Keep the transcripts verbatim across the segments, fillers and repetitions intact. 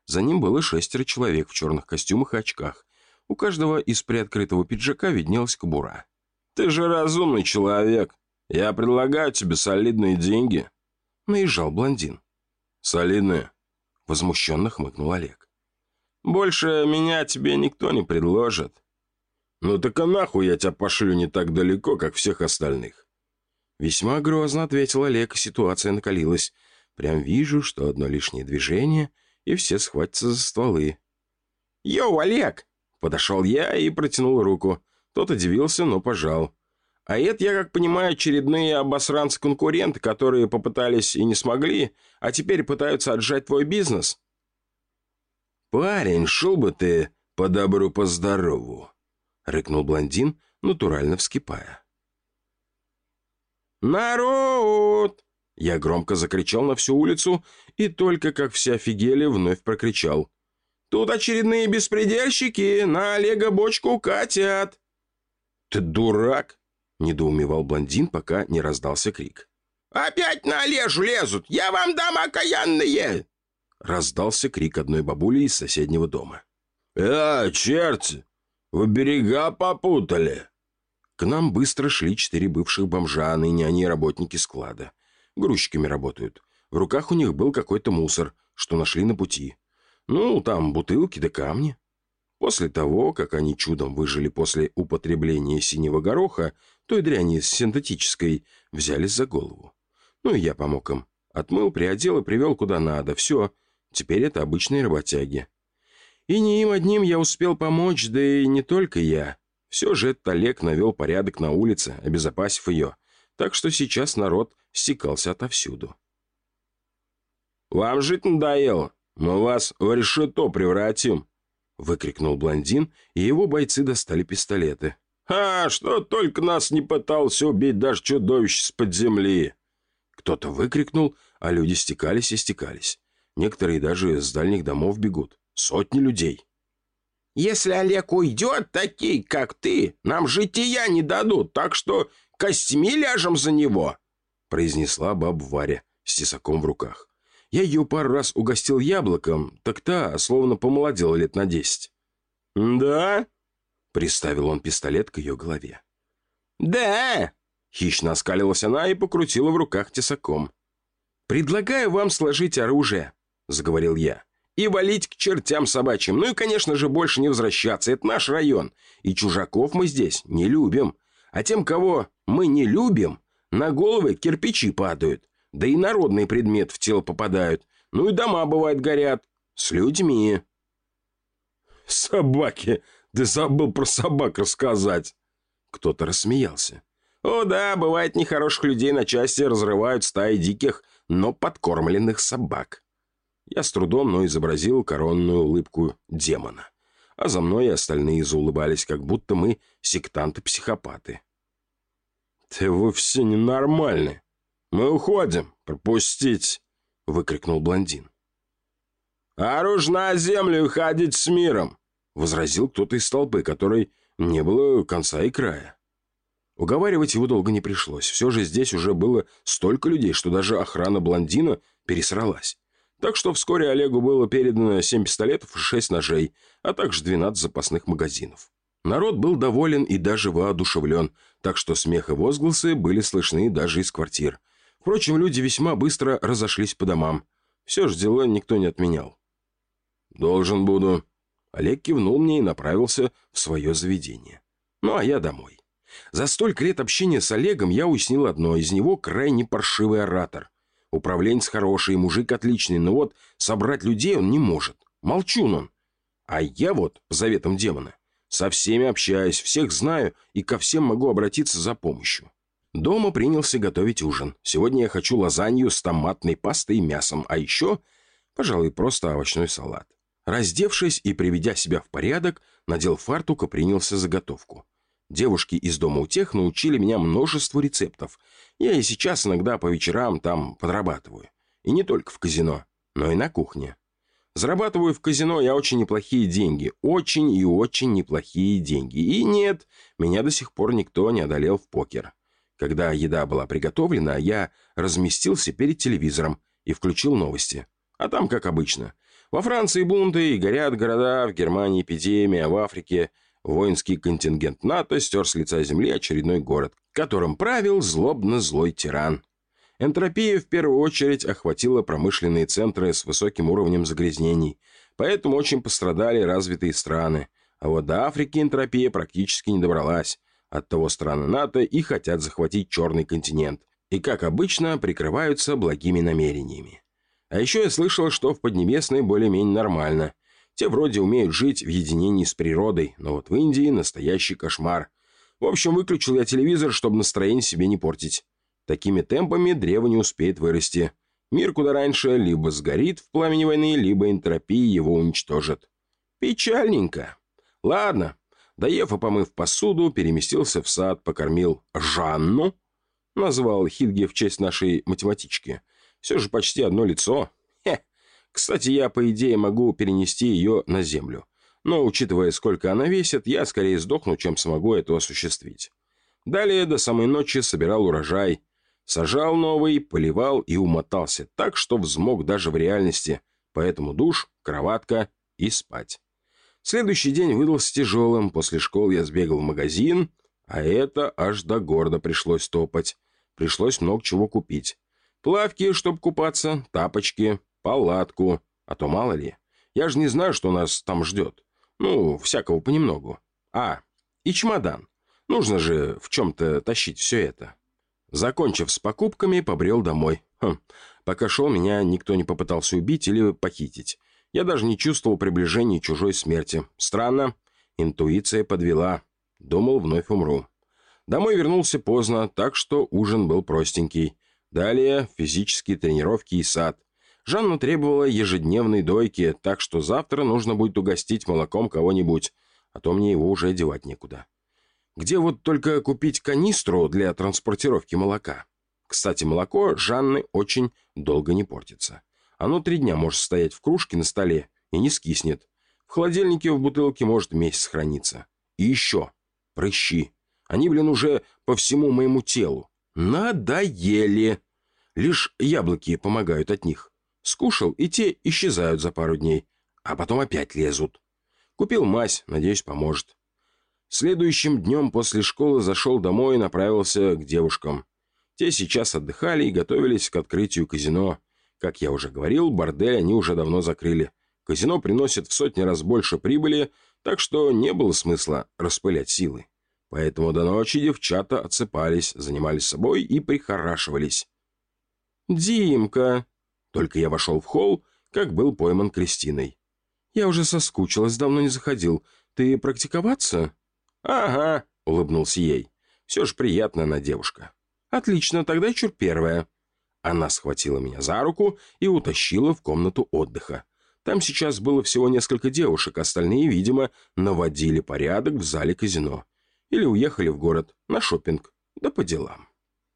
За ним было шестеро человек в черных костюмах и очках. У каждого из приоткрытого пиджака виднелась кобура. «Ты же разумный человек. Я предлагаю тебе солидные деньги», — наезжал блондин. «Солидные?» — возмущенно хмыкнул Олег. «Больше меня тебе никто не предложит». «Ну так а нахуй я тебя пошлю не так далеко, как всех остальных?» Весьма грозно ответил Олег, и ситуация накалилась. Прям вижу, что одно лишнее движение, и все схватятся за стволы. «Йоу, Олег!» Подошел я и протянул руку. Тот удивился, но пожал. «А это, я как понимаю, очередные обосранцы-конкуренты, которые попытались и не смогли, а теперь пытаются отжать твой бизнес?» «Парень, шел бы ты по добру, по здорову!» — рыкнул блондин, натурально вскипая. «Народ!» Я громко закричал на всю улицу, и только как все офигели, вновь прокричал. «Тут очередные беспредельщики на Олега бочку катят!» «Ты дурак!» — недоумевал блондин, пока не раздался крик. «Опять на Олежу лезут! Я вам дам, окаянные!» Раздался крик одной бабули из соседнего дома. «Э, черти! Вы берега попутали!» К нам быстро шли четыре бывших бомжа, а ныне они работники склада. Грузчиками работают. В руках у них был какой-то мусор, что нашли на пути. Ну, там бутылки да камни. После того, как они чудом выжили после употребления синего гороха, той дряни синтетической, взялись за голову. Ну и я помог им. Отмыл, приодел и привел куда надо. Все, теперь это обычные работяги. И не им одним я успел помочь, да и не только я. Все же этот Олег навел порядок на улице, обезопасив ее. Так что сейчас народ стекался отовсюду. «Вам жить надоело? Мы вас в решето превратим!» Выкрикнул блондин, и его бойцы достали пистолеты. «А, что только нас не пытался убить даже чудовище с-под земли!» Кто-то выкрикнул, а люди стекались и стекались. Некоторые даже с дальних домов бегут. Сотни людей. «Если Олег уйдет, такие, как ты, нам жития не дадут, так что костьми ляжем за него!» произнесла баба Варя с тесаком в руках. Я ее пару раз угостил яблоком, так та словно помолодела лет на десять. «Да?» — приставил он пистолет к ее голове. «Да!» — хищно оскалилась она и покрутила в руках тесаком. «Предлагаю вам сложить оружие», — заговорил я, «и валить к чертям собачьим. Ну и, конечно же, больше не возвращаться. Это наш район, и чужаков мы здесь не любим. А тем, кого мы не любим, на головы кирпичи падают, да и народные предметы в тело попадают. Ну и дома, бывает, горят. С людьми». «Собаки! Ты забыл про собак рассказать!» Кто-то рассмеялся. «О да, бывает, нехороших людей на части разрывают стаи диких, но подкормленных собак». Я с трудом, но изобразил коронную улыбку демона. А за мной и остальные заулыбались, как будто мы сектанты-психопаты. «Ты вовсе ненормальный. Мы уходим. Пропустить!» — выкрикнул блондин. «Оружие на землю и ходить с миром!» — возразил кто-то из толпы, которой не было конца и края. Уговаривать его долго не пришлось. Все же здесь уже было столько людей, что даже охрана блондина пересралась. Так что вскоре Олегу было передано семь пистолетов и шесть ножей, а также двенадцать запасных магазинов. Народ был доволен и даже воодушевлен, так что смех и возгласы были слышны даже из квартир. Впрочем, люди весьма быстро разошлись по домам. Все же дела никто не отменял. «Должен буду». Олег кивнул мне и направился в свое заведение. Ну, а я домой. За столько лет общения с Олегом я уяснил одно: из него крайне паршивый оратор. Управленец хороший, мужик отличный, но вот собрать людей он не может. Молчун он. А я вот, по заветам демона, со всеми общаюсь, всех знаю и ко всем могу обратиться за помощью. Дома принялся готовить ужин. Сегодня я хочу лазанью с томатной пастой и мясом, а еще, пожалуй, просто овощной салат. Раздевшись и приведя себя в порядок, надел фартук и принялся за готовку. Девушки из дома утех научили меня множеству рецептов. Я и сейчас иногда по вечерам там подрабатываю. И не только в казино, но и на кухне. Зарабатываю в казино я очень неплохие деньги. Очень и очень неплохие деньги. И нет, меня до сих пор никто не одолел в покер. Когда еда была приготовлена, я разместился перед телевизором и включил новости. А там, как обычно, Во Франции бунты и горят города, в Германии эпидемия, а в Африке воинский контингент НАТО стер с лица земли очередной город, которым правил злобно-злой тиран. Энтропия в первую очередь охватила промышленные центры с высоким уровнем загрязнений, поэтому очень пострадали развитые страны. А вот до Африки энтропия практически не добралась. Оттого страны НАТО и хотят захватить черный континент. И, как обычно, прикрываются благими намерениями. А еще я слышал, что в Поднебесной более-менее нормально. Те вроде умеют жить в единении с природой, но вот в Индии настоящий кошмар. В общем, выключил я телевизор, чтобы настроение себе не портить. Такими темпами древо не успеет вырасти. Мир куда раньше либо сгорит в пламени войны, либо энтропия его уничтожит. Печальненько. Ладно. Доев и помыв посуду, переместился в сад, покормил Жанну. Назвал Хильге в честь нашей математички. Все же почти одно лицо. Хе. Кстати, я, по идее, могу перенести ее на землю. Но, учитывая, сколько она весит, я скорее сдохну, чем смогу это осуществить. Далее до самой ночи собирал урожай. Сажал новый, поливал и умотался так, что взмок даже в реальности. Поэтому душ, кроватка и спать. Следующий день выдался тяжелым. После школы я сбегал в магазин, а это аж до города пришлось топать. Пришлось много чего купить. Плавки, чтобы купаться, тапочки, палатку. А то мало ли. Я же не знаю, что нас там ждет. Ну, всякого понемногу. А, и чемодан. Нужно же в чем-то тащить все это. Закончив с покупками, побрел домой. Хм, пока шел, меня никто не попытался убить или похитить. Я даже не чувствовал приближения чужой смерти. Странно. Интуиция подвела. Думал, вновь умру. Домой вернулся поздно, так что ужин был простенький. Далее физические тренировки и сад. Жанна требовала ежедневной дойки, так что завтра нужно будет угостить молоком кого-нибудь, а то мне его уже одевать некуда. Где вот только купить канистру для транспортировки молока? Кстати, молоко Жанны очень долго не портится. Оно три дня может стоять в кружке на столе и не скиснет. В холодильнике в бутылке может месяц храниться. И еще прыщи. Они, блин, уже по всему моему телу. Надоели. Лишь яблоки помогают от них. Скушал, и те исчезают за пару дней. А потом опять лезут. Купил мазь, надеюсь, поможет. Следующим днем после школы зашел домой и направился к девушкам. Те сейчас отдыхали и готовились к открытию казино. Как я уже говорил, бордель они уже давно закрыли. Казино приносит в сотни раз больше прибыли, так что не было смысла распылять силы. Поэтому до ночи девчата отсыпались, занимались собой и прихорашивались. «Димка!» Только я вошел в холл, как был пойман Кристиной. «Я уже соскучилась, давно не заходил. Ты практиковаться?» «Ага», — улыбнулся ей. «Все же приятно она девушка». «Отлично, тогда чур первая». Она схватила меня за руку и утащила в комнату отдыха. Там сейчас было всего несколько девушек, остальные, видимо, наводили порядок в зале казино. Или уехали в город на шопинг, да по делам.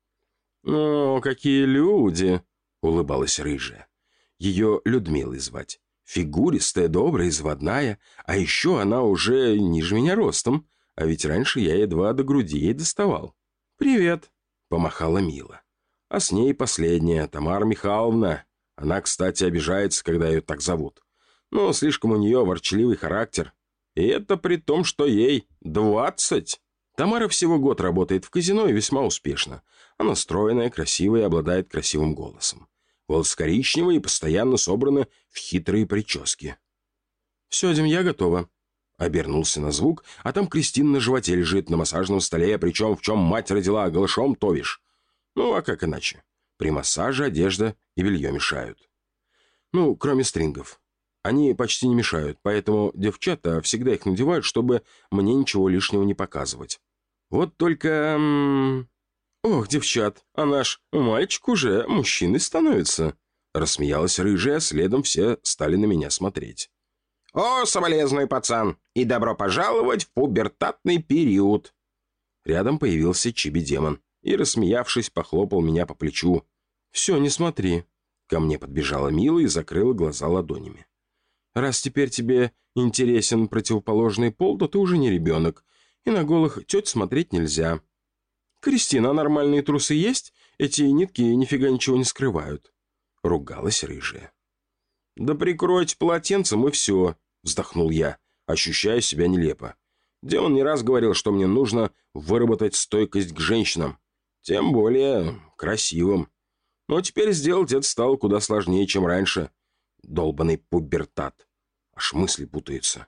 «О, какие люди!» — улыбалась рыжая. Ее Людмилой звать. Фигуристая, добрая, изводная, а еще она уже ниже меня ростом, а ведь раньше я едва до груди ей доставал. «Привет!» — помахала Мила. А с ней последняя, Тамара Михайловна. Она, кстати, обижается, когда ее так зовут. Но слишком у нее ворчливый характер. И это при том, что ей двадцать. Тамара всего год работает в казино и весьма успешно. Она стройная, красивая и обладает красивым голосом. Волосы коричневые и постоянно собраны в хитрые прически. «Все, Дим, я готова». Обернулся на звук, а там Кристина на животе лежит на массажном столе, причем в чем мать родила, голышом товишь. Ну, а как иначе? При массаже одежда и белье мешают. Ну, кроме стрингов. Они почти не мешают, поэтому девчата всегда их надевают, чтобы мне ничего лишнего не показывать. Вот только... М- «Ох, девчат, а наш мальчик уже мужчиной становится», — рассмеялась рыжая, следом все стали на меня смотреть. «О, соболезную, пацан, и добро пожаловать в пубертатный период!» Рядом появился Чиби-демон и, рассмеявшись, похлопал меня по плечу. «Все, не смотри». Ко мне подбежала Мила и закрыла глаза ладонями. «Раз теперь тебе интересен противоположный пол, то ты уже не ребенок, и на голых теть смотреть нельзя. Кристина, а нормальные трусы есть? Эти нитки нифига ничего не скрывают». Ругалась рыжая. «Да прикройте полотенцем и все», — вздохнул я, ощущая себя нелепо. Демон не раз говорил, что мне нужно выработать стойкость к женщинам, тем более красивым. Но теперь сделать это стало куда сложнее, чем раньше. Долбаный пубертат. Аж мысли путаются.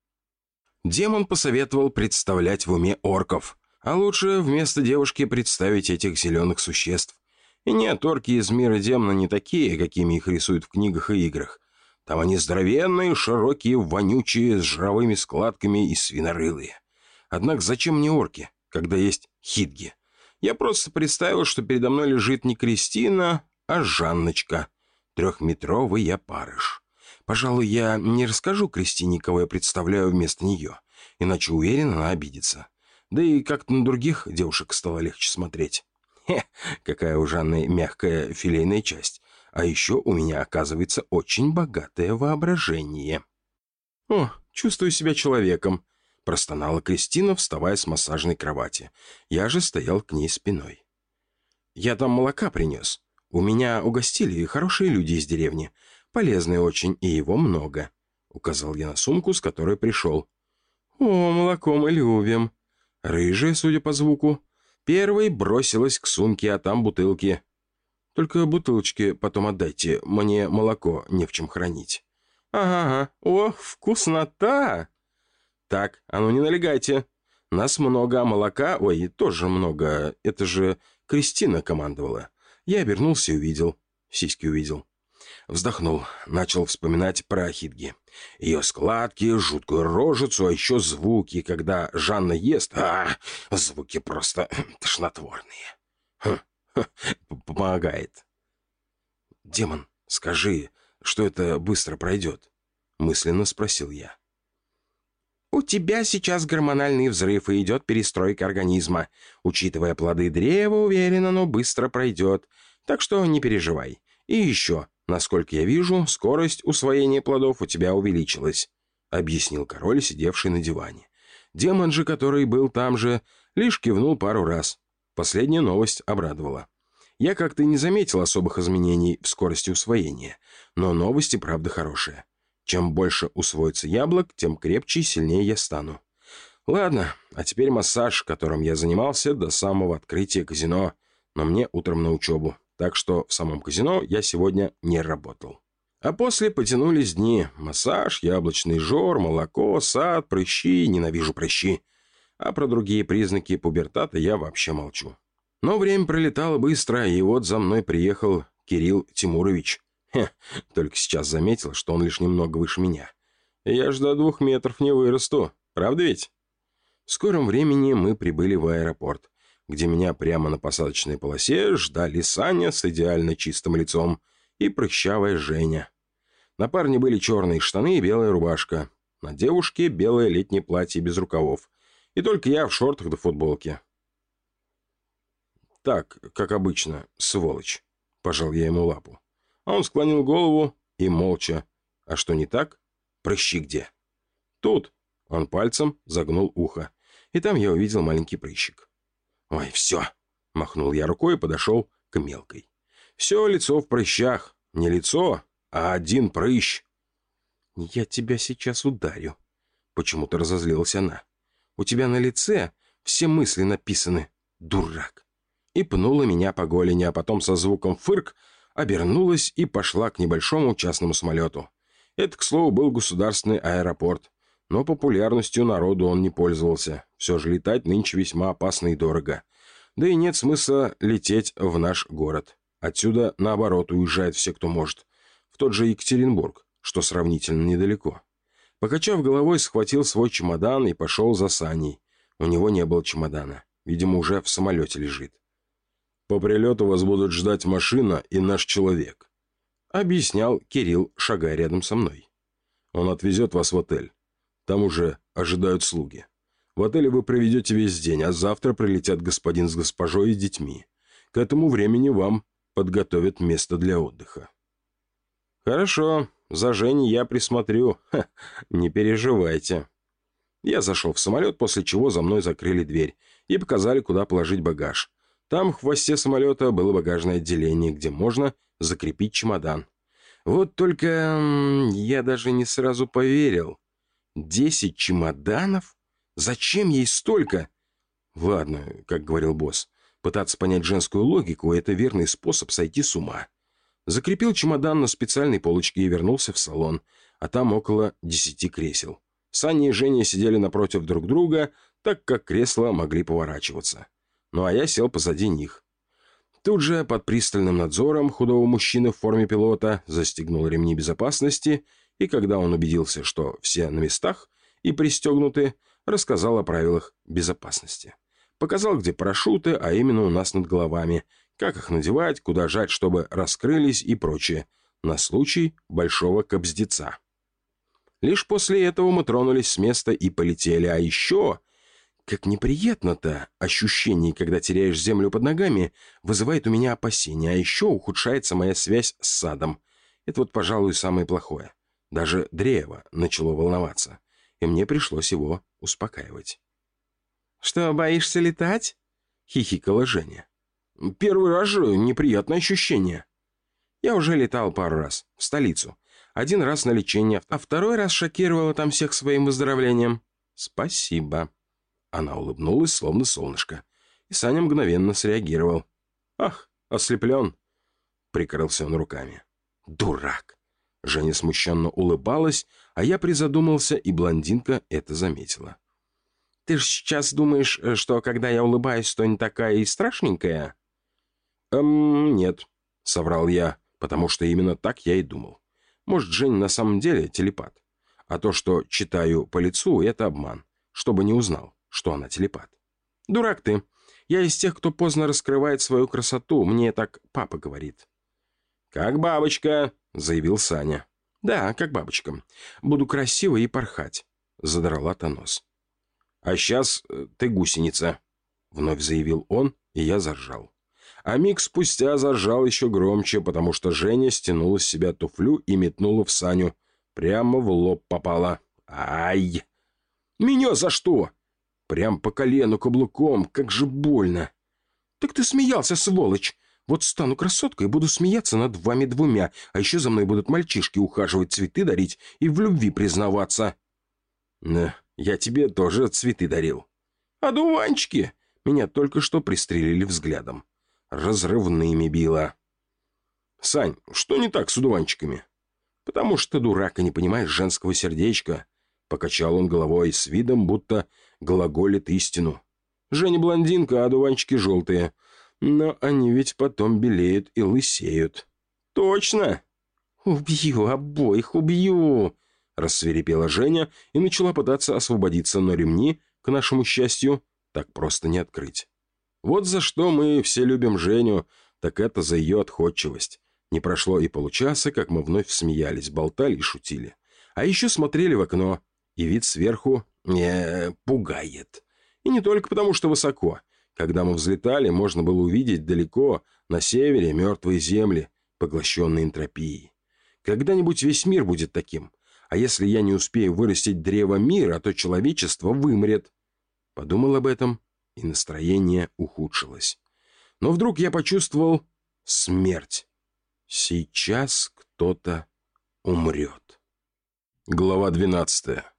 Демон посоветовал представлять в уме орков, а лучше вместо девушки представить этих зеленых существ. И нет, орки из мира демона не такие, какими их рисуют в книгах и играх. Там они здоровенные, широкие, вонючие, с жировыми складками и свинорылые. Однако зачем мне орки, когда есть хидги? Я просто представил, что передо мной лежит не Кристина, а Жанночка. Трехметровый опарыш. Пожалуй, я не расскажу Кристине, кого я представляю вместо нее, иначе, уверен, она обидится. Да и как-то на других девушек стало легче смотреть. Хе, какая у Жанны мягкая филейная часть. А еще у меня, оказывается, очень богатое воображение. «О, чувствую себя человеком», — простонала Кристина, вставая с массажной кровати. Я же стоял к ней спиной. «Я там молока принес. У меня угостили хорошие люди из деревни. Полезные очень, и его много», — указал я на сумку, с которой пришел. «О, молоко мы любим». Рыжая, судя по звуку, первой бросилась к сумке, а там бутылки. «Только бутылочки потом отдайте, мне молоко не в чем хранить». «Ага, о, вкуснота!» «Так, а ну не налегайте. Нас много, а молока, ой, тоже много. Это же Кристина командовала». Я обернулся и увидел. Сиськи увидел. Вздохнул, начал вспоминать про хидги. Ее складки, жуткую рожицу, а еще звуки, когда Жанна ест. А, звуки просто тошнотворные. Хм, хм, помогает. «Демон, скажи, что это быстро пройдет?» Мысленно спросил я. «У тебя сейчас гормональный взрыв и идет перестройка организма. Учитывая плоды древа, уверенно, но быстро пройдет. Так что не переживай. И еще, насколько я вижу, скорость усвоения плодов у тебя увеличилась», — объяснил король, сидевший на диване. Демон же, который был там же, лишь кивнул пару раз. Последняя новость обрадовала. Я как-то не заметил особых изменений в скорости усвоения, но новости, правда, хорошие. Чем больше усвоится яблок, тем крепче и сильнее я стану. Ладно, а теперь массаж, которым я занимался до самого открытия казино, но мне утром на учебу, так что в самом казино я сегодня не работал. А после потянулись дни. Массаж, яблочный жор, молоко, сад, прыщи, ненавижу прыщи. А про другие признаки пубертата я вообще молчу. Но время пролетало быстро, и вот за мной приехал Кирилл Тимурович. Хе, только сейчас заметил, что он лишь немного выше меня. Я ж до двух метров не вырасту, правда ведь? В скором времени мы прибыли в аэропорт, где меня прямо на посадочной полосе ждали Саня с идеально чистым лицом и прыщавая Женя. На парне были черные штаны и белая рубашка. На девушке белое летнее платье без рукавов. И только я в шортах да футболке. «Так, как обычно, сволочь», — пожал я ему лапу. А он склонил голову и молча. «А что не так? Прыщи где?» «Тут». Он пальцем загнул ухо. И там я увидел маленький прыщик. «Ой, все!» — махнул я рукой и подошел к мелкой. «Все лицо в прыщах. Не лицо, а один прыщ». «Я тебя сейчас ударю», — почему-то разозлилась она. «У тебя на лице все мысли написаны, дурак». И пнула меня по голени, а потом со звуком «фырк» обернулась и пошла к небольшому частному самолету. Это, к слову, был государственный аэропорт, но популярностью народу он не пользовался. Все же летать нынче весьма опасно и дорого. Да и нет смысла лететь в наш город. Отсюда, наоборот, уезжают все, кто может. В тот же Екатеринбург, что сравнительно недалеко. Покачав головой, схватил свой чемодан и пошел за Саней. У него не было чемодана. Видимо, уже в самолете лежит. «По прилету вас будут ждать машина и наш человек», — объяснял Кирилл, шагая рядом со мной. «Он отвезет вас в отель. Там уже ожидают слуги. В отеле вы проведете весь день, а завтра прилетят господин с госпожой и детьми. К этому времени вам подготовят место для отдыха». «Хорошо, за Женей я присмотрю. Ха, не переживайте». Я зашел в самолет, после чего за мной закрыли дверь и показали, куда положить багаж. Там в хвосте самолета было багажное отделение, где можно закрепить чемодан. Вот только м, я даже не сразу поверил. Десять чемоданов? Зачем ей столько? Ладно, как говорил босс, пытаться понять женскую логику – это верный способ сойти с ума. Закрепил чемодан на специальной полочке и вернулся в салон, а там около десяти кресел. Саня и Женя сидели напротив друг друга, так как кресла могли поворачиваться. Ну а я сел позади них. Тут же под пристальным надзором худого мужчины в форме пилота застегнул ремни безопасности, и когда он убедился, что все на местах и пристегнуты, рассказал о правилах безопасности. Показал, где парашюты, а именно у нас над головами, как их надевать, куда жать, чтобы раскрылись и прочее, на случай большого кобздеца. Лишь после этого мы тронулись с места и полетели. А еще, как неприятно-то, ощущение, когда теряешь землю под ногами, вызывает у меня опасения. А еще ухудшается моя связь с садом. Это вот, пожалуй, самое плохое. Даже древо начало волноваться, и мне пришлось его успокаивать. «Что, боишься летать?» — хихикала Женя. «Первый раз же неприятное ощущение. Я уже летал пару раз, в столицу. Один раз на лечение, а второй раз шокировала там всех своим выздоровлением. Спасибо». Она улыбнулась, словно солнышко. И Саня мгновенно среагировал. «Ах, ослеплен!» Прикрылся он руками. «Дурак!» Женя смущенно улыбалась, а я призадумался, и блондинка это заметила. «Ты же сейчас думаешь, что когда я улыбаюсь, то не такая и страшненькая?» «Эм, нет», — соврал я, потому что именно так я и думал. Может, Жень на самом деле телепат. А то, что читаю по лицу, это обман, чтобы не узнал, что она телепат. «Дурак ты. Я из тех, кто поздно раскрывает свою красоту. Мне так папа говорит». «Как бабочка», — заявил Саня. «Да, как бабочка. Буду красивой и порхать», — задрала та нос. «А сейчас ты гусеница», — вновь заявил он, и я заржал. А миг спустя заржал еще громче, потому что Женя стянула с себя туфлю и метнула в Саню. Прямо в лоб попала. «Ай!» «Меня за что?» «Прям по колену каблуком, как же больно!» «Так ты смеялся, сволочь! Вот стану красоткой и буду смеяться над вами двумя, а еще за мной будут мальчишки ухаживать, цветы дарить и в любви признаваться». «Да, я тебе тоже цветы дарил». «Одуванчики!» Меня только что пристрелили взглядом. Разрывными било. «Сань, что не так с одуванчиками?» «Потому что ты дурак и не понимаешь женского сердечка». Покачал он головой с видом, будто глаголит истину. «Женя блондинка, а одуванчики желтые. Но они ведь потом белеют и лысеют». «Точно!» «Убью обоих, убью!» Рассвирепела Женя и начала пытаться освободиться, но ремни, к нашему счастью, так просто не открыть. Вот за что мы все любим Женю, так это за ее отходчивость. Не прошло и получаса, как мы вновь смеялись, болтали и шутили. А еще смотрели в окно, и вид сверху не пугает. И не только потому, что высоко. Когда мы взлетали, можно было увидеть далеко, на севере, мертвые земли, поглощенные энтропией. Когда-нибудь весь мир будет таким. А если я не успею вырастить древо мира, то человечество вымрет. Подумал об этом, и настроение ухудшилось. Но вдруг я почувствовал смерть. Сейчас кто-то умрет. Глава двенадцатая.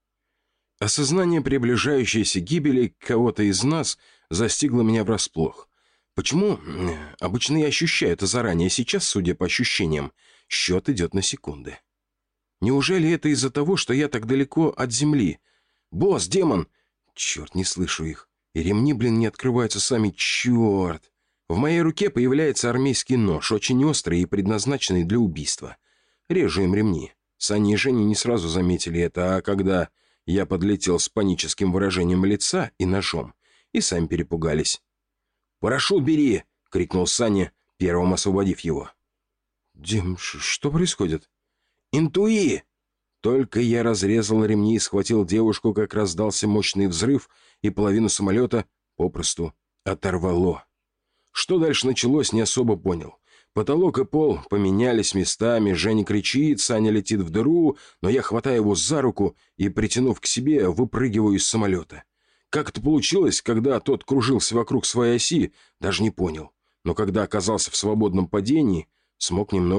Осознание приближающейся гибели кого-то из нас застигло меня врасплох. Почему? Обычно я ощущаю это заранее. Сейчас, судя по ощущениям, счет идет на секунды. Неужели это из-за того, что я так далеко от земли? «Босс, демон!» Черт, не слышу их. И ремни, блин, не открываются сами. Черт! В моей руке появляется армейский нож, очень острый и предназначенный для убийства. Режу им ремни. Саня и Женя не сразу заметили это, а когда я подлетел с паническим выражением лица и ножом, и сами перепугались. «Парашют бери!» — крикнул Саня, первым освободив его. «Дим, что происходит?» «Интуи!» Только я разрезал ремни и схватил девушку, как раздался мощный взрыв, и половину самолета попросту оторвало. Что дальше началось, не особо понял. Потолок и пол поменялись местами, Женя кричит, Саня летит в дыру, но я хватаю его за руку и, притянув к себе, выпрыгиваю из самолета. Как это получилось, когда тот кружился вокруг своей оси, даже не понял. Но когда оказался в свободном падении, смог немного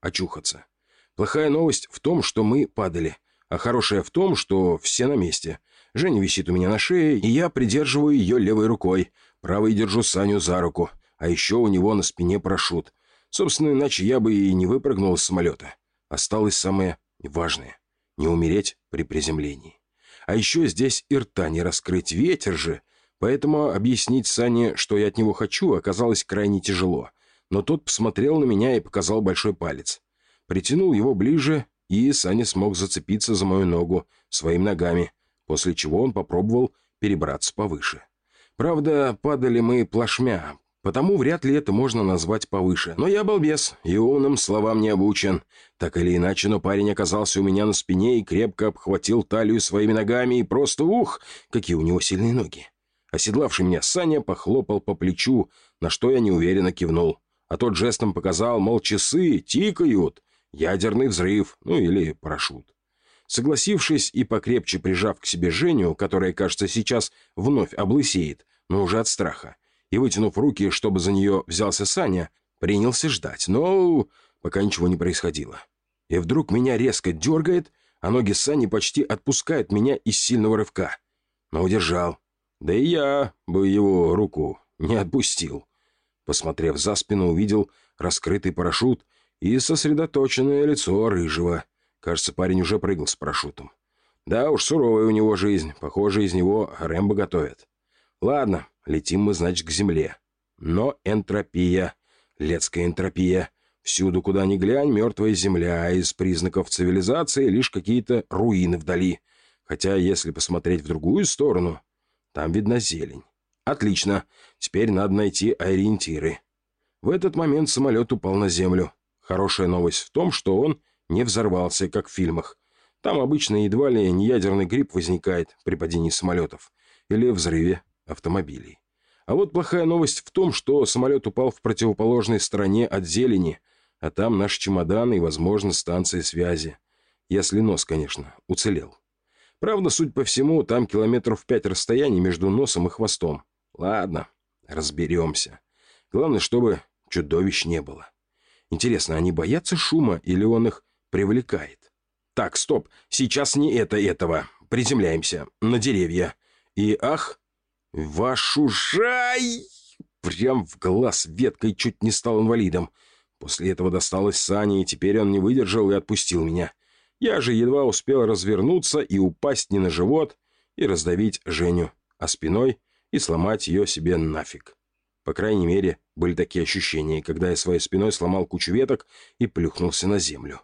очухаться. Плохая новость в том, что мы падали, а хорошая в том, что все на месте. Женя висит у меня на шее, и я придерживаю ее левой рукой, правой держу Саню за руку, а еще у него на спине парашют. Собственно, иначе я бы и не выпрыгнул из самолета. Осталось самое важное — не умереть при приземлении. А еще здесь и рта не раскрыть, ветер же. Поэтому объяснить Сане, что я от него хочу, оказалось крайне тяжело. Но тот посмотрел на меня и показал большой палец. Притянул его ближе, и Саня смог зацепиться за мою ногу своими ногами, после чего он попробовал перебраться повыше. Правда, падали мы плашмя, потому вряд ли это можно назвать повыше. Но я балбес и умным словам не обучен. Так или иначе, но парень оказался у меня на спине и крепко обхватил талию своими ногами, и просто ух, какие у него сильные ноги. Оседлавший меня Саня похлопал по плечу, на что я неуверенно кивнул. А тот жестом показал, мол, часы тикают, ядерный взрыв, ну или парашют. Согласившись и покрепче прижав к себе Женю, которая, кажется, сейчас вновь облысеет, но уже от страха, и вытянув руки, чтобы за нее взялся Саня, принялся ждать, но пока ничего не происходило. И вдруг меня резко дергает, а ноги Сани почти отпускают меня из сильного рывка. Но удержал. Да и я бы его руку не отпустил. Посмотрев за спину, увидел раскрытый парашют и сосредоточенное лицо Рыжего. Кажется, парень уже прыгал с парашютом. Да уж, суровая у него жизнь. Похоже, из него Рэмбо готовят. Ладно, летим мы, значит, к земле. Но энтропия, летская энтропия. Всюду, куда ни глянь, мертвая земля, а из признаков цивилизации лишь какие-то руины вдали. Хотя, если посмотреть в другую сторону, там видна зелень. Отлично, теперь надо найти ориентиры. В этот момент самолет упал на землю. Хорошая новость в том, что он не взорвался, как в фильмах. Там обычно едва ли не ядерный гриб возникает при падении самолетов или взрыве автомобилей. А вот плохая новость в том, что самолет упал в противоположной стороне от зелени, а там наш чемодан и, возможно, станция связи. Если нос, конечно, уцелел. Правда, суть по всему, там километров пять расстояния между носом и хвостом. Ладно, разберемся. Главное, чтобы чудовищ не было. Интересно, они боятся шума или он их привлекает? Так, стоп, сейчас не это этого. Приземляемся на деревья. И ах, вашу жай! Прям в глаз веткой чуть не стал инвалидом. После этого досталось Сане, и теперь он не выдержал и отпустил меня. Я же едва успел развернуться и упасть не на живот, и раздавить Женю, а спиной и сломать ее себе нафиг. По крайней мере, были такие ощущения, когда я своей спиной сломал кучу веток и плюхнулся на землю.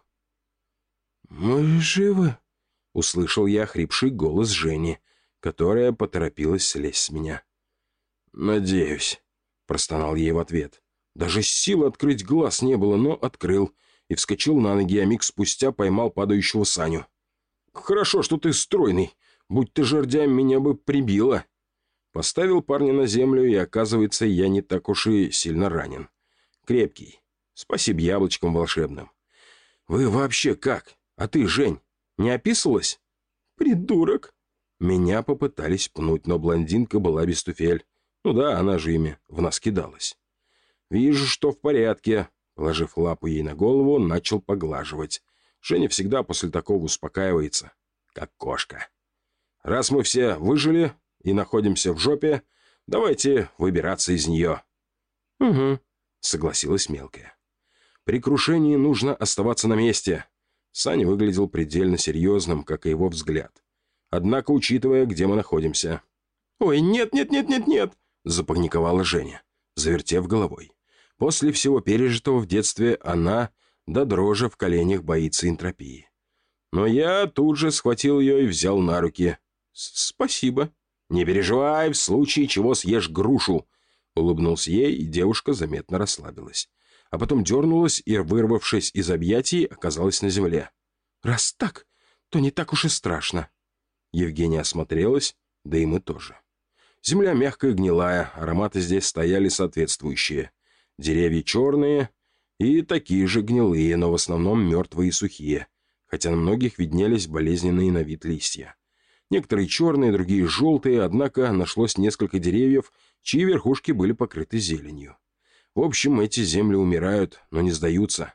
«Мы живы?» — услышал я хрипший голос Жени, которая поторопилась слезть с меня. «Надеюсь», — простонал ей в ответ. Даже сил открыть глаз не было, но открыл и вскочил на ноги, а миг спустя поймал падающего Саню. «Хорошо, что ты стройный. Будь ты жердяем, меня бы прибило». Поставил парня на землю, и, оказывается, я не так уж и сильно ранен. Крепкий. Спасибо яблочкам волшебным. «Вы вообще как? А ты, Жень, не описалась?» «Придурок!» Меня попытались пнуть, но блондинка была без туфель. Ну да, она же ими в нас кидалась. «Вижу, что в порядке». Положив лапу ей на голову, он начал поглаживать. Женя всегда после такого успокаивается, как кошка. «Раз мы все выжили и находимся в жопе, давайте выбираться из нее». «Угу», — согласилась мелкая. «При крушении нужно оставаться на месте». Саня выглядел предельно серьезным, как и его взгляд. Однако, учитывая, где мы находимся. «Ой, нет-нет-нет-нет-нет!» — запаниковала Женя, завертев головой. После всего пережитого в детстве она до дрожи в коленях боится энтропии. Но я тут же схватил ее и взял на руки. «Спасибо». «Не переживай, в случае чего съешь грушу», — улыбнулся ей, и девушка заметно расслабилась. А потом дернулась и, вырвавшись из объятий, оказалась на земле. «Раз так, то не так уж и страшно». Евгения осмотрелась, да и мы тоже. Земля мягкая и гнилая, ароматы здесь стояли соответствующие. Деревья черные и такие же гнилые, но в основном мертвые и сухие, хотя на многих виднелись болезненные на вид листья. Некоторые черные, другие желтые, однако нашлось несколько деревьев, чьи верхушки были покрыты зеленью. В общем, эти земли умирают, но не сдаются.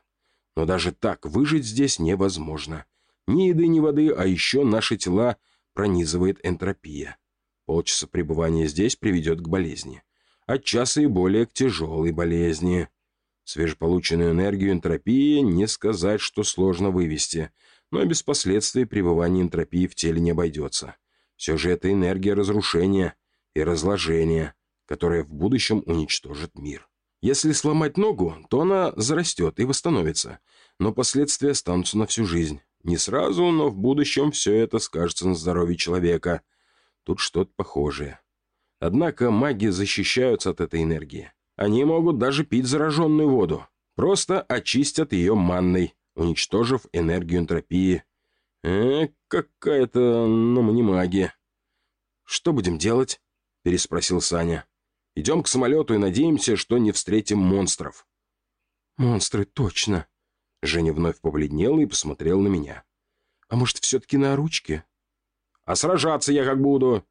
Но даже так выжить здесь невозможно. Ни еды, ни воды, а еще наши тела пронизывает энтропия. Полчаса пребывания здесь приведет к болезни. От часа и более к тяжелой болезни. Свежеполученную энергию энтропии не сказать, что сложно вывести, но без последствий пребывания энтропии в теле не обойдется. Все же это энергия разрушения и разложения, которая в будущем уничтожит мир. Если сломать ногу, то она зарастет и восстановится, но последствия останутся на всю жизнь. Не сразу, но в будущем все это скажется на здоровье человека. Тут что-то похожее. Однако маги защищаются от этой энергии. Они могут даже пить зараженную воду. Просто очистят ее манной, уничтожив энергию энтропии. Э, какая-то, ну, не магия. «Что будем делать?» – переспросил Саня. «Идем к самолету и надеемся, что не встретим монстров». «Монстры, точно!» Женя вновь побледнела и посмотрела на меня. «А может, все-таки на ручке?» «А сражаться я как буду?»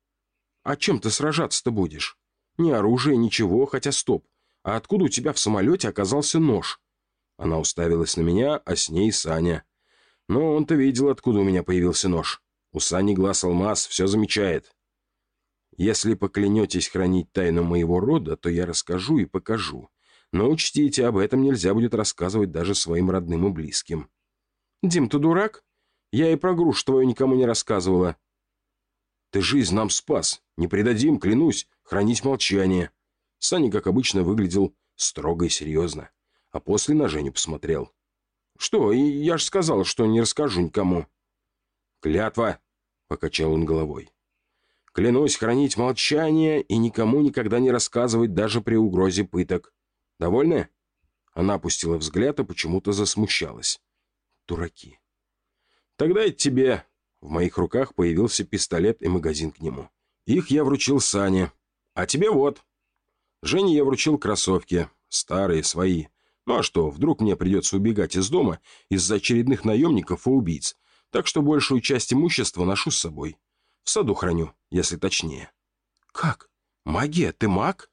«А чем ты сражаться-то будешь? Ни оружия, ничего, хотя стоп. А откуда у тебя в самолете оказался нож?» Она уставилась на меня, а с ней Саня. Но он-то видел, откуда у меня появился нож. У Сани глаз алмаз, все замечает. «Если поклянетесь хранить тайну моего рода, то я расскажу и покажу. Но учтите, об этом нельзя будет рассказывать даже своим родным и близким». «Дим, ты дурак? Я и про грушу твою никому не рассказывала». «Ты жизнь нам спас. Не предадим, клянусь, хранить молчание». Саня, как обычно, выглядел строго и серьезно, а после на Женю посмотрел. «Что? Я же сказал, что не расскажу никому». «Клятва!» — покачал он головой. «Клянусь хранить молчание и никому никогда не рассказывать даже при угрозе пыток. Довольны?» Она опустила взгляд и почему-то засмущалась. «Дураки». «Тогда это тебе...» В моих руках появился пистолет и магазин к нему. Их я вручил Сане. «А тебе вот». Жене я вручил кроссовки. Старые, свои. Ну а что, вдруг мне придется убегать из дома из-за очередных наемников и убийц. Так что большую часть имущества ношу с собой. В саду храню, если точнее. «Как? Магия? Ты маг?»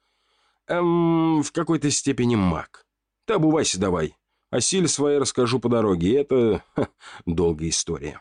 «Эм, в какой-то степени маг. Ты обувайся давай. О силе своей расскажу по дороге. Это ха, долгая история».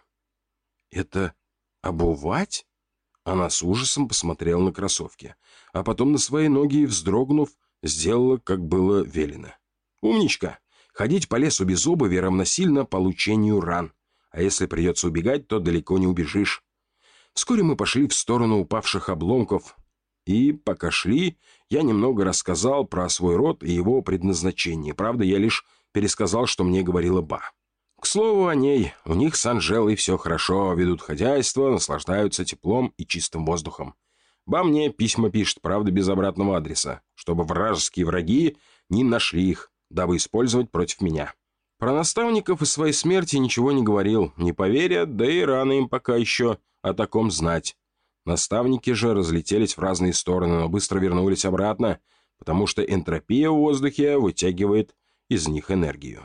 «Это обувать?» Она с ужасом посмотрела на кроссовки, а потом на свои ноги и, вздрогнув, сделала, как было велено. «Умничка! Ходить по лесу без обуви равносильно получению ран. А если придется убегать, то далеко не убежишь». Вскоре мы пошли в сторону упавших обломков. И, пока шли, я немного рассказал про свой род и его предназначение. Правда, я лишь пересказал, что мне говорила Ба. К слову о ней, у них с Анжелой все хорошо, ведут хозяйство, наслаждаются теплом и чистым воздухом. Ба мне письма пишет, правда, без обратного адреса, чтобы вражеские враги не нашли их, дабы использовать против меня. Про наставников и своей смерти ничего не говорил, не поверят, да и рано им пока еще о таком знать. Наставники же разлетелись в разные стороны, но быстро вернулись обратно, потому что энтропия в воздухе вытягивает из них энергию.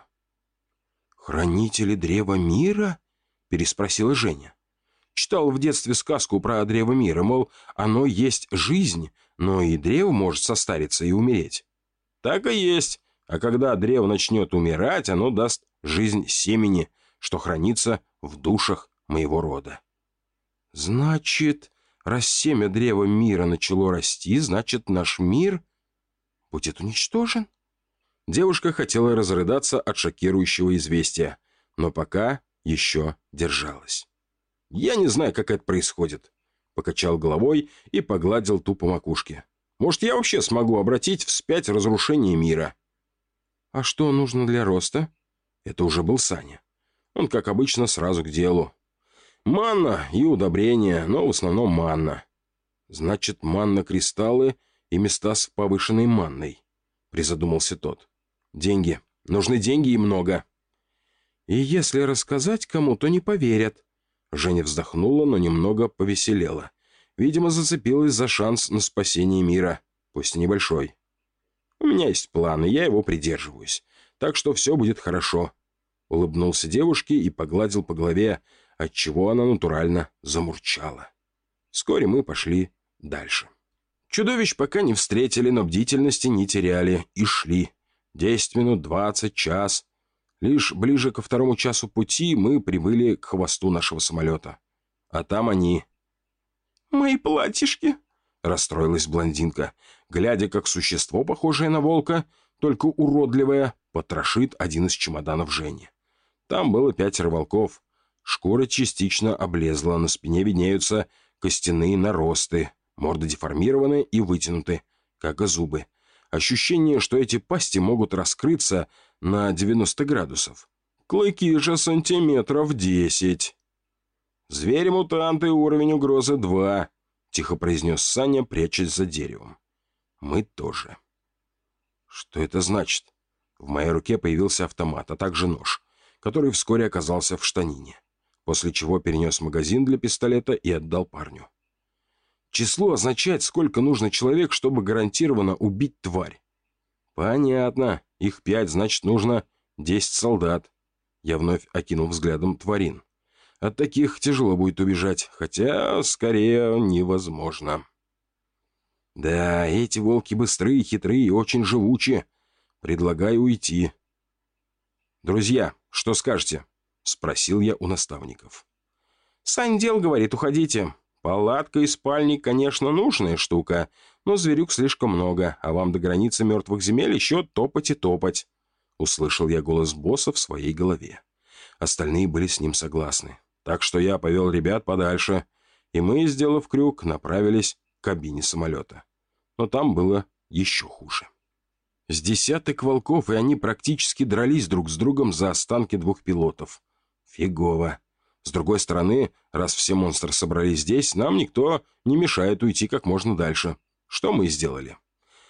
«Хранители Древа Мира?» – переспросила Женя. Читал в детстве сказку про Древо Мира, мол, оно есть жизнь, но и древо может состариться и умереть. Так и есть, а когда древо начнет умирать, оно даст жизнь семени, что хранится в душах моего рода. «Значит, раз семя Древа Мира начало расти, значит, наш мир будет уничтожен?» Девушка хотела разрыдаться от шокирующего известия, но пока еще держалась. «Я не знаю, как это происходит», — покачал головой и погладил ту по макушке. «Может, я вообще смогу обратить вспять разрушение мира?» «А что нужно для роста?» Это уже был Саня. Он, как обычно, сразу к делу. «Манна и удобрения, но в основном манна». «Значит, манна-кристаллы и места с повышенной манной», — призадумался тот. «Деньги. Нужны деньги и много». «И если рассказать кому, то не поверят». Женя вздохнула, но немного повеселела. Видимо, зацепилась за шанс на спасение мира, пусть и небольшой. «У меня есть план, и я его придерживаюсь. Так что все будет хорошо». Улыбнулся девушке и погладил по голове, отчего она натурально замурчала. Вскоре мы пошли дальше. Чудовищ пока не встретили, но бдительности не теряли и шли. Десять минут, двадцать, час. Лишь ближе ко второму часу пути мы прибыли к хвосту нашего самолета. А там они. «Мои платьишки!» — расстроилась блондинка, глядя, как существо, похожее на волка, только уродливое, потрошит один из чемоданов Жени. Там было пятеро волков. Шкура частично облезла, на спине виднеются костяные наросты, морды деформированы и вытянуты, как и зубы. Ощущение, что эти пасти могут раскрыться на девяносто градусов. Клыки же сантиметров десять. «Звери-мутанты, уровень угрозы два», — тихо произнес Саня, прячась за деревом. «Мы тоже». «Что это значит?» В моей руке появился автомат, а также нож, который вскоре оказался в штанине, после чего перенес магазин для пистолета и отдал парню. Число означает, сколько нужно человек, чтобы гарантированно убить тварь. Понятно. Их пять, значит, нужно десять солдат. Я вновь окинул взглядом тварин. От таких тяжело будет убежать, хотя, скорее, невозможно. Да, эти волки быстрые, хитрые и очень живучие. Предлагаю уйти. «Друзья, что скажете?» — спросил я у наставников. «Сань дел, говорит, уходите. Палатка и спальник, конечно, нужная штука, но зверюк слишком много, а вам до границы мертвых земель еще топать и топать». Услышал я голос босса в своей голове. Остальные были с ним согласны. Так что я повел ребят подальше, и мы, сделав крюк, направились к кабине самолета. Но там было еще хуже. С десяток волков, и они практически дрались друг с другом за останки двух пилотов. Фигово. С другой стороны, раз все монстры собрались здесь, нам никто не мешает уйти как можно дальше. Что мы и сделали.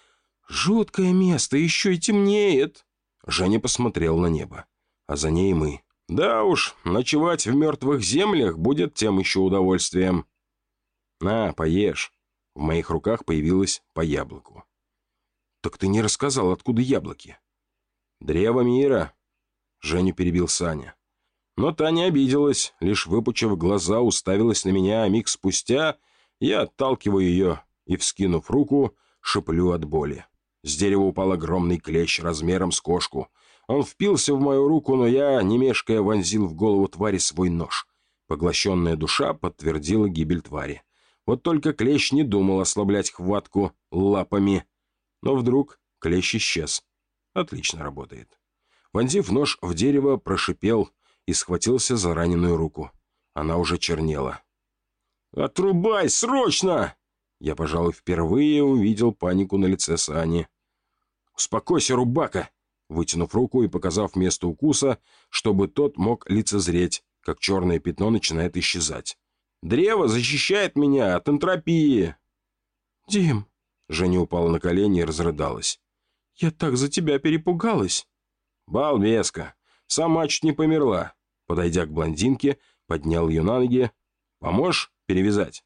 «Жуткое место, еще и темнеет». Женя посмотрел на небо, а за ней мы. «Да уж, ночевать в мертвых землях будет тем еще удовольствием». «На, поешь». В моих руках появилось по яблоку. «Так ты не рассказал, откуда яблоки?» «Древо мира», — Женю перебил Саня. Но та не обиделась, лишь выпучив глаза, уставилась на меня, а миг спустя я отталкиваю ее и, вскинув руку, шиплю от боли. С дерева упал огромный клещ размером с кошку. Он впился в мою руку, но я, не мешкая, вонзил в голову твари свой нож. Поглощенная душа подтвердила гибель твари. Вот только клещ не думал ослаблять хватку лапами. Но вдруг клещ исчез. Отлично работает. Вонзив нож в дерево, прошипел и схватился за раненую руку. Она уже чернела. «Отрубай, срочно!» Я, пожалуй, впервые увидел панику на лице Сани. «Успокойся, рубака!» Вытянув руку и показав место укуса, чтобы тот мог лицезреть, как черное пятно начинает исчезать. «Древо защищает меня от энтропии!» «Дим!» Женя упала на колени и разрыдалась. «Я так за тебя перепугалась!» «Балбеска! Сама чуть не померла!» Подойдя к блондинке, поднял ее на ноги. «Поможешь перевязать?»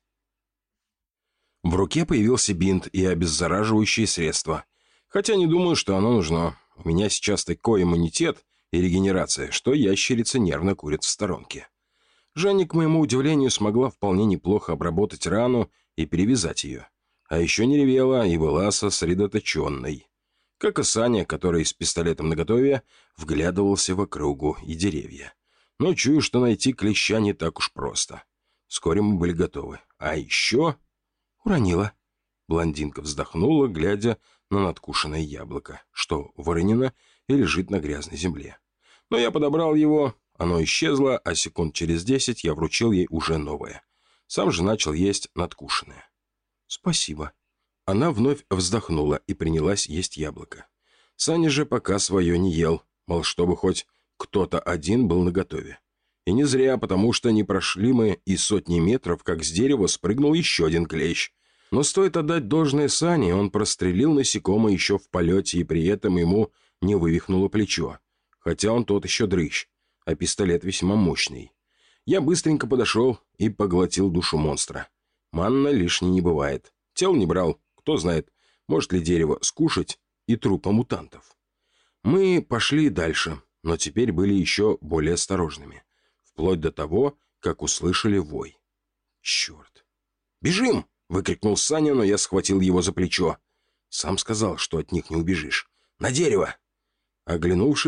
В руке появился бинт и обеззараживающее средство. Хотя не думаю, что оно нужно. У меня сейчас такой иммунитет и регенерация, что ящерица нервно курит в сторонке. Женя, к моему удивлению, смогла вполне неплохо обработать рану и перевязать ее. А еще не ревела и была сосредоточенной. Как и Саня, который с пистолетом наготове вглядывался в округу и деревья. Но чую, что найти клеща не так уж просто. Вскоре мы были готовы. А еще... Уронила. Блондинка вздохнула, глядя на надкушенное яблоко, что выронено и лежит на грязной земле. Но я подобрал его, оно исчезло, а секунд через десять я вручил ей уже новое. Сам же начал есть надкушенное. «Спасибо». Она вновь вздохнула и принялась есть яблоко. Саня же пока свое не ел, мол, чтобы хоть кто-то один был наготове. И не зря, потому что не прошли мы и сотни метров, как с дерева спрыгнул еще один клещ. Но стоит отдать должное Сане, он прострелил насекомое еще в полете, и при этом ему не вывихнуло плечо. Хотя он тот еще дрыщ, а пистолет весьма мощный. Я быстренько подошел и поглотил душу монстра. Манна лишней не бывает. Тел не брал, кто знает, может ли дерево скушать и трупа мутантов. Мы пошли дальше, но теперь были еще более осторожными. Вплоть до того, как услышали вой. «Черт!» «Бежим!» — выкрикнул Саня, но я схватил его за плечо. Сам сказал, что от них не убежишь. «На дерево!» Оглянувшись,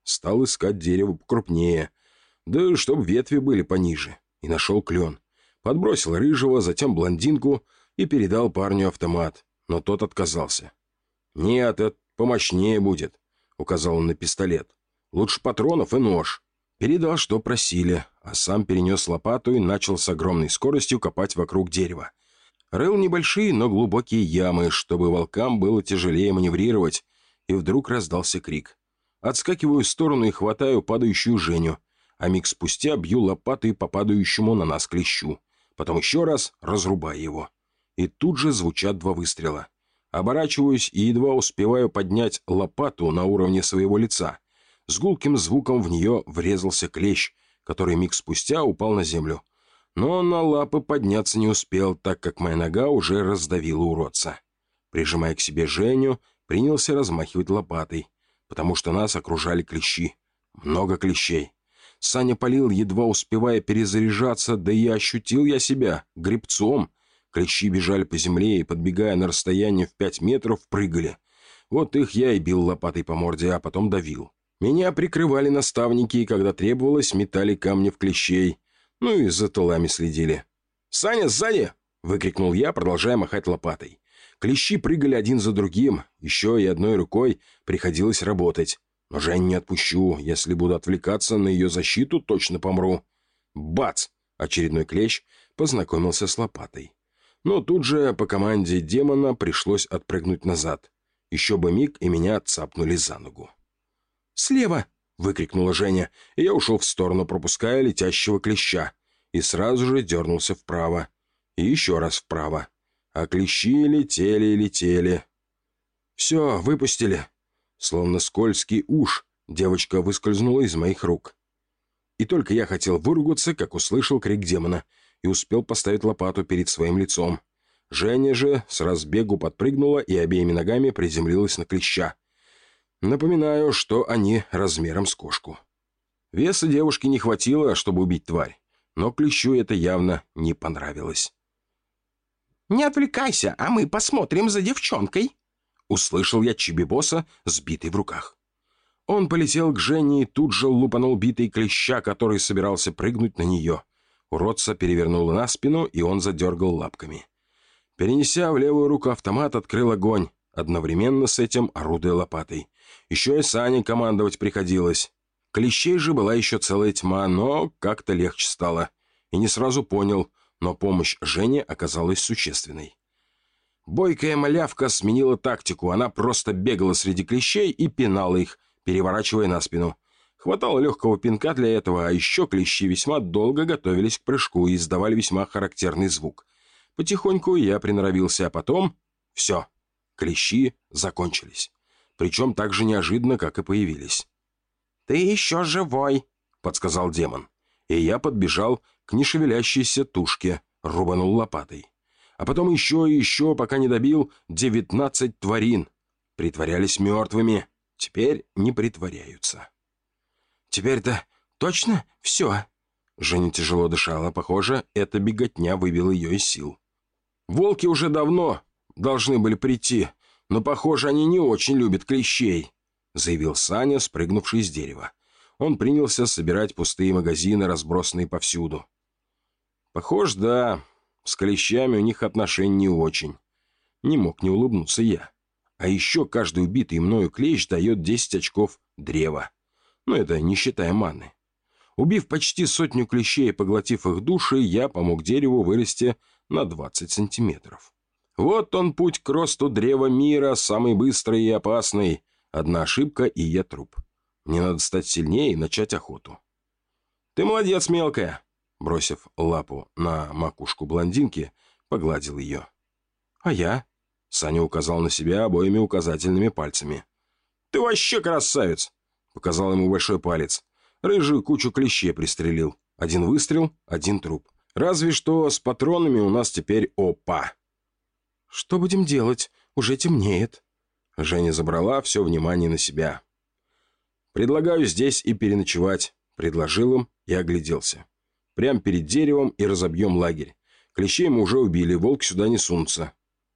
Стал искать дерево покрупнее, да чтоб ветви были пониже, и нашел клен. Подбросил рыжего, затем блондинку и передал парню автомат, но тот отказался. «Нет, это помощнее будет», — указал он на пистолет. «Лучше патронов и нож». Передал, что просили, а сам перенес лопату и начал с огромной скоростью копать вокруг дерева. Рыл небольшие, но глубокие ямы, чтобы волкам было тяжелее маневрировать, и вдруг раздался крик. Отскакиваю в сторону и хватаю падающую Женю, а миг спустя бью лопатой по падающему на нас клещу. Потом еще раз разрубаю его. И тут же звучат два выстрела. Оборачиваюсь и едва успеваю поднять лопату на уровне своего лица. С гулким звуком в нее врезался клещ, который миг спустя упал на землю. Но на лапы подняться не успел, так как моя нога уже раздавила уродца. Прижимая к себе Женю, принялся размахивать лопатой, потому что нас окружали клещи. Много клещей. Саня палил, едва успевая перезаряжаться, да и ощутил я себя гребцом. Клещи бежали по земле и, подбегая на расстояние в пять метров, прыгали. Вот их я и бил лопатой по морде, а потом давил. Меня прикрывали наставники, и, когда требовалось, метали камни в клещей. Ну и за тылами следили. «Саня, сзади!» — выкрикнул я, продолжая махать лопатой. Клещи прыгали один за другим, еще и одной рукой приходилось работать. Но Жень не отпущу, если буду отвлекаться на ее защиту, точно помру. Бац! Очередной клещ познакомился с лопатой. Но тут же по команде демона пришлось отпрыгнуть назад. Еще бы миг, и меня цапнули за ногу. «Слева!» — выкрикнула Женя, и я ушел в сторону, пропуская летящего клеща. И сразу же дернулся вправо. И еще раз вправо. А клещи летели и летели. «Все, выпустили!» Словно скользкий уж, девочка выскользнула из моих рук. И только я хотел выругаться, как услышал крик демона, и успел поставить лопату перед своим лицом. Женя же с разбегу подпрыгнула и обеими ногами приземлилась на клеща. Напоминаю, что они размером с кошку. Веса девушки не хватило, чтобы убить тварь, но клещу это явно не понравилось. «Не отвлекайся, а мы посмотрим за девчонкой», — услышал я Чибибоса, сбитый в руках. Он полетел к Жене и тут же лупанул битый клеща, который собирался прыгнуть на нее. Уродца перевернуло на спину, и он задергал лапками. Перенеся в левую руку автомат, открыл огонь, одновременно с этим орудуя лопатой. Еще и Сане командовать приходилось. Клещей же была еще целая тьма, но как-то легче стало. И не сразу понял, но помощь Жене оказалась существенной. Бойкая малявка сменила тактику. Она просто бегала среди клещей и пинала их, переворачивая на спину. Хватало легкого пинка для этого, а еще клещи весьма долго готовились к прыжку и издавали весьма характерный звук. Потихоньку я приноровился, а потом... Все, клещи закончились. Причем так же неожиданно, как и появились. «Ты еще живой», — подсказал демон. И я подбежал к нешевелящейся тушке, рубанул лопатой. А потом еще и еще, пока не добил девятнадцать тварин. Притворялись мертвыми, теперь не притворяются. «Теперь-то точно все?» Женя тяжело дышала, похоже, эта беготня вывела ее из сил. «Волки уже давно должны были прийти, но, похоже, они не очень любят клещей», заявил Саня, спрыгнувший с дерева. Он принялся собирать пустые магазины, разбросанные повсюду. «Похоже, да, с клещами у них отношения не очень». Не мог не улыбнуться я. А еще каждый убитый мною клещ дает десять очков древа. Но это не считая маны. Убив почти сотню клещей и поглотив их души, я помог дереву вырасти на двадцать сантиметров. Вот он путь к росту древа мира, самый быстрый и опасный. Одна ошибка, и я труп. Мне надо стать сильнее и начать охоту. «Ты молодец, мелкая!» Бросив лапу на макушку блондинки, погладил ее. «А я?» Саня указал на себя обоими указательными пальцами. «Ты вообще красавец!» Показал ему большой палец. Рыжую кучу клещей пристрелил. Один выстрел, один труп. Разве что с патронами у нас теперь опа. «Что будем делать? Уже темнеет». Женя забрала все внимание на себя. «Предлагаю здесь и переночевать», — предложил им и огляделся. «Прямо перед деревом и разобьем лагерь. Клещей мы уже убили, волк сюда не сунутся».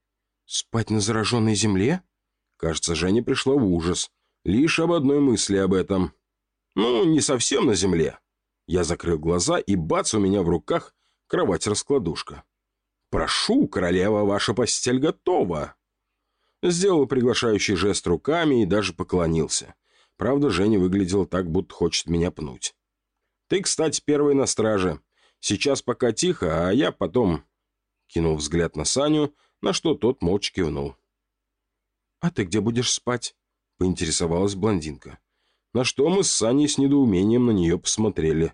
«Спать на зараженной земле?» Кажется, Женя пришла в ужас. Лишь об одной мысли об этом. Ну, не совсем на земле. Я закрыл глаза, и бац, у меня в руках кровать-раскладушка. «Прошу, королева, ваша постель готова!» Сделал приглашающий жест руками и даже поклонился. Правда, Женя выглядел так, будто хочет меня пнуть. «Ты, кстати, первый на страже. Сейчас пока тихо, а я потом...» Кинул взгляд на Саню, на что тот молча кивнул. «А ты где будешь спать?» — поинтересовалась блондинка. На что мы с Саней с недоумением на нее посмотрели.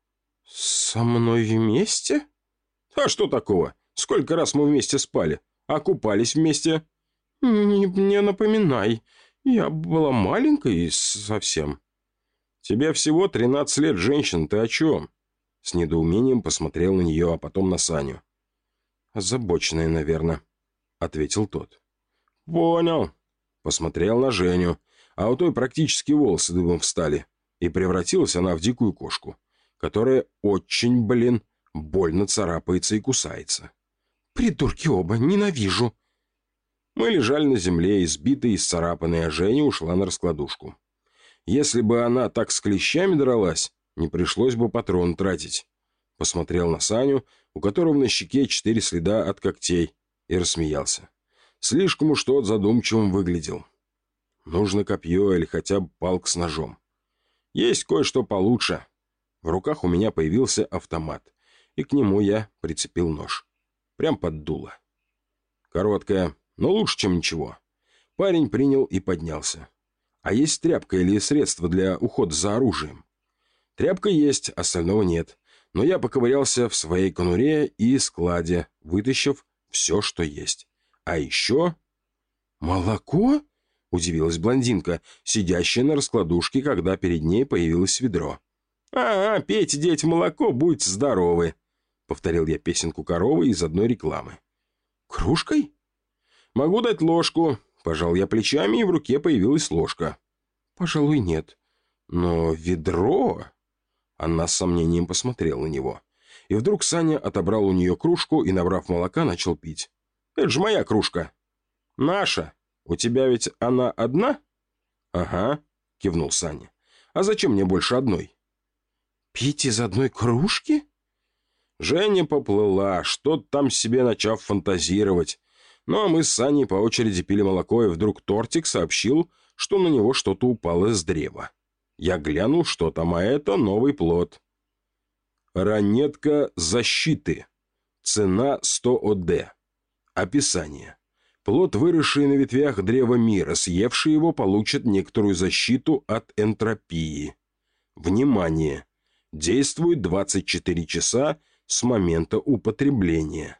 «Со мной вместе?» «А что такого? Сколько раз мы вместе спали? А купались вместе?» «Не, не напоминай. Я была маленькой совсем». «Тебе всего тринадцать лет, женщина, ты о чем?» С недоумением посмотрел на нее, а потом на Саню. «Озабоченная, наверное», — ответил тот. «Понял». Посмотрел на Женю, а у той практически волосы дыбом встали, и превратилась она в дикую кошку, которая очень, блин, больно царапается и кусается. «Придурки оба, ненавижу!» Мы лежали на земле, избитые и исцарапанные, а Женя ушла на раскладушку. Если бы она так с клещами дралась, не пришлось бы патрон тратить. Посмотрел на Саню, у которого на щеке четыре следа от когтей, и рассмеялся. Слишком уж тот задумчивым выглядел. Нужно копье или хотя бы палка с ножом. Есть кое-что получше. В руках у меня появился автомат, и к нему я прицепил нож. Прям под дуло. Короткая, но лучше, чем ничего. Парень принял и поднялся. А есть тряпка или средство для ухода за оружием? Тряпка есть, остального нет. Но я поковырялся в своей конуре и складе, вытащив все, что есть. А еще... «Молоко?» — удивилась блондинка, сидящая на раскладушке, когда перед ней появилось ведро. «А, -а пейте, дети, молоко, будьте здоровы!» — повторил я песенку коровы из одной рекламы. «Кружкой?» «Могу дать ложку». Пожал я плечами, и в руке появилась ложка. «Пожалуй, нет. Но ведро...» Она с сомнением посмотрела на него. И вдруг Саня отобрал у нее кружку и, набрав молока, начал пить. «Это же моя кружка». «Наша. У тебя ведь она одна?» «Ага», — кивнул Саня. «А зачем мне больше одной?» «Пить из одной кружки?» Женя поплыла, что-то там себе начав фантазировать. Ну, а мы с Саней по очереди пили молоко, и вдруг тортик сообщил, что на него что-то упало с древа. Я глянул, что там, а это новый плод. Ранетка защиты. Цена сто ОД. Описание. Плод, выросший на ветвях древа мира, съевший его, получит некоторую защиту от энтропии. Внимание! Действует двадцать четыре часа с момента употребления.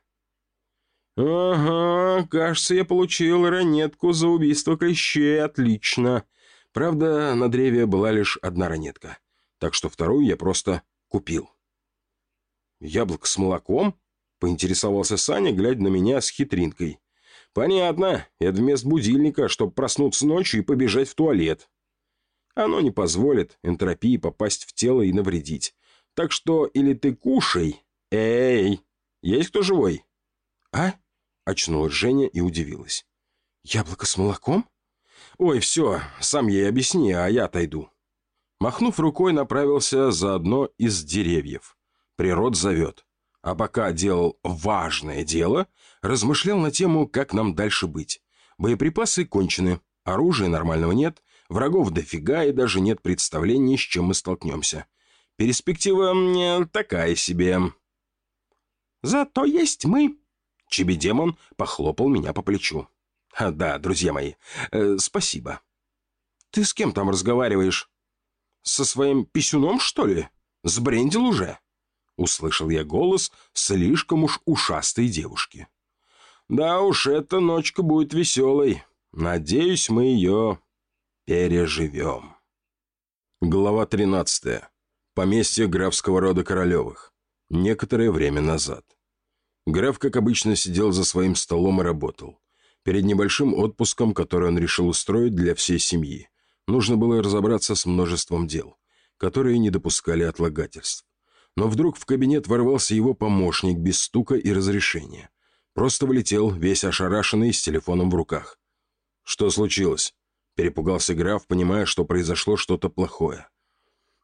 «Ага, кажется, я получил ранетку за убийство клещей. Отлично. Правда, на древе была лишь одна ранетка, так что вторую я просто купил». «Яблоко с молоком?» — поинтересовался Саня, глядя на меня с хитринкой. «Понятно. Это вместо будильника, чтобы проснуться ночью и побежать в туалет. Оно не позволит энтропии попасть в тело и навредить. Так что или ты кушай... Эй, есть кто живой?» «А?» — очнулась Женя и удивилась. «Яблоко с молоком?» «Ой, все, сам ей объясни, а я отойду». Махнув рукой, направился за одно из деревьев. Природа зовет. А пока делал важное дело, размышлял на тему, как нам дальше быть. Боеприпасы кончены, оружия нормального нет, врагов дофига и даже нет представления, с чем мы столкнемся. Перспектива мне такая себе. «Зато есть мы». Чиби-демон похлопал меня по плечу. А, «Да, друзья мои, э, спасибо». «Ты с кем там разговариваешь? Со своим писюном, что ли? Сбрендил уже?» Услышал я голос слишком уж ушастой девушки. «Да уж, эта ночка будет веселой. Надеюсь, мы ее переживем». Глава тринадцатая. Поместье графского рода Королевых. Некоторое время назад. Граф, как обычно, сидел за своим столом и работал. Перед небольшим отпуском, который он решил устроить для всей семьи, нужно было разобраться с множеством дел, которые не допускали отлагательств. Но вдруг в кабинет ворвался его помощник без стука и разрешения. Просто влетел, весь ошарашенный, с телефоном в руках. «Что случилось?» – перепугался граф, понимая, что произошло что-то плохое.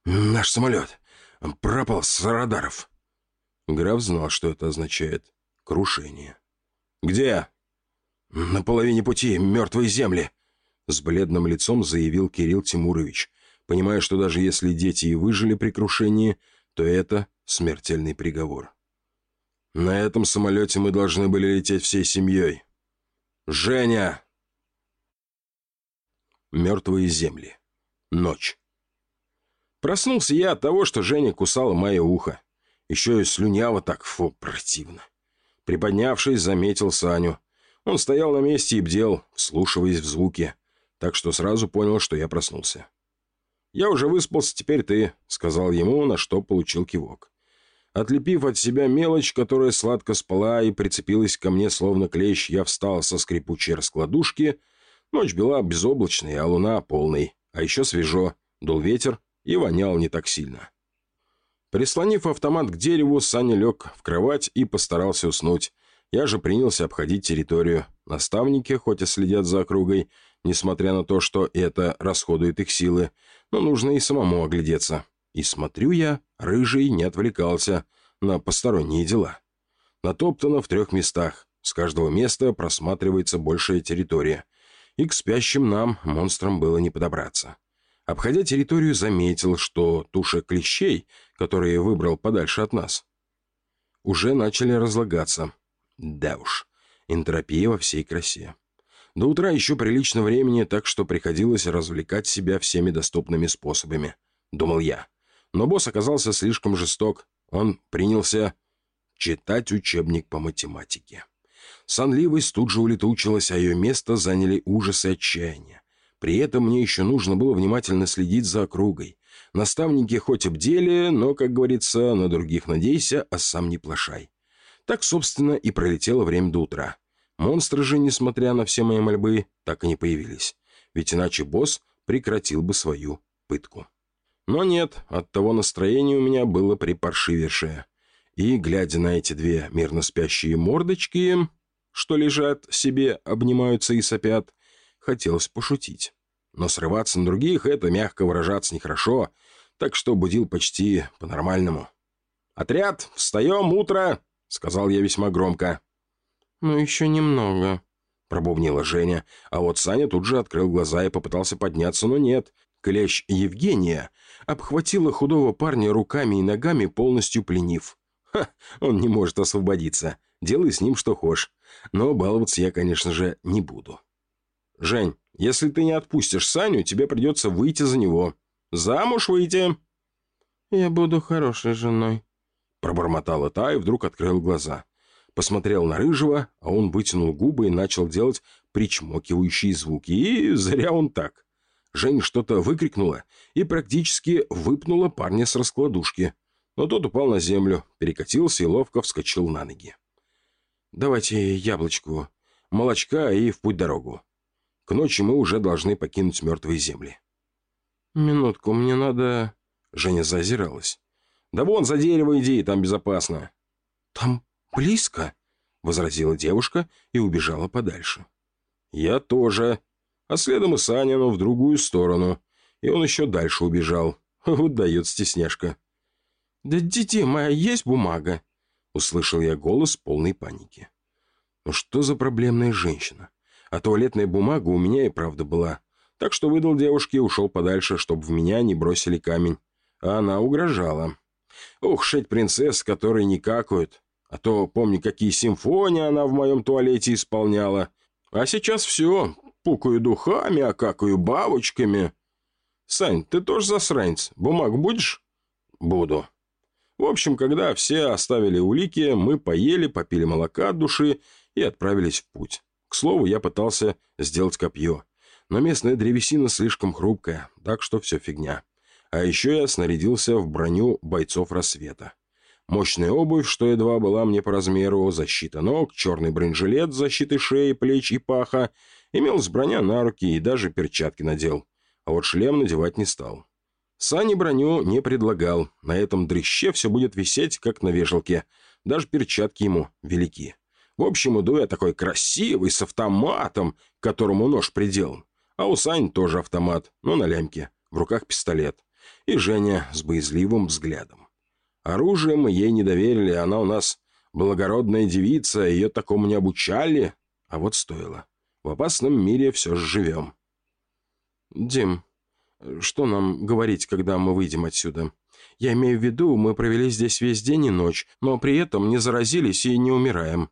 «Наш самолет пропал с радаров». Граф знал, что это означает. Крушение. «Где?» «На половине пути мертвые земли», — с бледным лицом заявил Кирилл Тимурович, понимая, что даже если дети и выжили при крушении, то это смертельный приговор. «На этом самолете мы должны были лететь всей семьей. Женя!» Мертвые земли. Ночь. Проснулся я от того, что Женя кусала мое ухо. Еще и слюняво так, фу, противно. Приподнявшись, заметил Саню. Он стоял на месте и бдел, вслушиваясь в звуки, так что сразу понял, что я проснулся. «Я уже выспался, теперь ты», — сказал ему, на что получил кивок. Отлепив от себя мелочь, которая сладко спала и прицепилась ко мне словно клещ, я встал со скрипучей раскладушки. Ночь была безоблачной, а луна полной. А еще свежо, дул ветер и вонял не так сильно. Прислонив автомат к дереву, Саня лег в кровать и постарался уснуть. Я же принялся обходить территорию. Наставники, хоть и следят за округой, несмотря на то, что это расходует их силы, но нужно и самому оглядеться. И смотрю я, Рыжий не отвлекался на посторонние дела. Натоптано в трех местах. С каждого места просматривается большая территория. И к спящим нам, монстрам, было не подобраться. Обходя территорию, заметил, что туши клещей, которые выбрал подальше от нас, уже начали разлагаться. Да уж, энтропия во всей красе. До утра еще прилично времени, так что приходилось развлекать себя всеми доступными способами, думал я. Но босс оказался слишком жесток. Он принялся читать учебник по математике. Сонливость тут же улетучилась, а ее место заняли ужас и отчаяние. При этом мне еще нужно было внимательно следить за округой. Наставники хоть и бдели, но, как говорится, на других надейся, а сам не плашай. Так, собственно, и пролетело время до утра. Монстры же, несмотря на все мои мольбы, так и не появились. Ведь иначе босс прекратил бы свою пытку. Но нет, оттого настроение у меня было припаршивейшее. И, глядя на эти две мирно спящие мордочки, что лежат себе, обнимаются и сопят, хотелось пошутить. Но срываться на других — это, мягко выражаться, нехорошо, так что будил почти по-нормальному. «Отряд, встаем, утро!» — сказал я весьма громко. «Ну, еще немного», — пробубнила Женя, а вот Саня тут же открыл глаза и попытался подняться, но нет. Клещ Евгения обхватила худого парня руками и ногами, полностью пленив. Ха, он не может освободиться. Делай с ним что хочешь. Но баловаться я, конечно же, не буду. «Жень, если ты не отпустишь Саню, тебе придется выйти за него. Замуж выйти!» «Я буду хорошей женой», — пробормотала та и вдруг открыл глаза. Посмотрел на Рыжего, а он вытянул губы и начал делать причмокивающие звуки. И зря он так. Жень что-то выкрикнула и практически выпнула парня с раскладушки. Но тот упал на землю, перекатился и ловко вскочил на ноги. «Давайте яблочку, молочка и в путь дорогу. К ночи мы уже должны покинуть мертвые земли». «Минутку, мне надо...» Женя заозиралась. «Да вон за дерево иди, там безопасно». «Там близко?» — возразила девушка и убежала подальше. «Я тоже. А следом и Саня, но в другую сторону. И он еще дальше убежал. Вот дает стесняшка». «Да, дети, моя есть бумага?» — услышал я голос полной паники. «Ну что за проблемная женщина? А туалетная бумага у меня и правда была. Так что выдал девушке и ушел подальше, чтобы в меня не бросили камень. А она угрожала. Ух, шесть принцесс, которые не какают. А то, помню, какие симфонии она в моем туалете исполняла. А сейчас все. Пукаю духами, а какаю бабочками. Сань, ты тоже засранец? Бумагу будешь?» «Буду». В общем, когда все оставили улики, мы поели, попили молока от души и отправились в путь. К слову, я пытался сделать копье. Но местная древесина слишком хрупкая, так что все фигня. А еще я снарядился в броню бойцов рассвета. Мощная обувь, что едва была мне по размеру, защита ног, черный бронежилет с защитой шеи, плеч и паха, имелась броня на руки и даже перчатки надел. А вот шлем надевать не стал. Сане броню не предлагал. На этом дрыще все будет висеть, как на вешалке. Даже перчатки ему велики. В общем, иду я такой красивый, с автоматом, к которому нож приделан. А у Сани тоже автомат, но на лямке. В руках пистолет. И Женя с боязливым взглядом. Оружие мы ей не доверили, она у нас благородная девица, ее такому не обучали. А вот стоило. В опасном мире все же живем. «Дим, что нам говорить, когда мы выйдем отсюда? Я имею в виду, мы провели здесь весь день и ночь, но при этом не заразились и не умираем».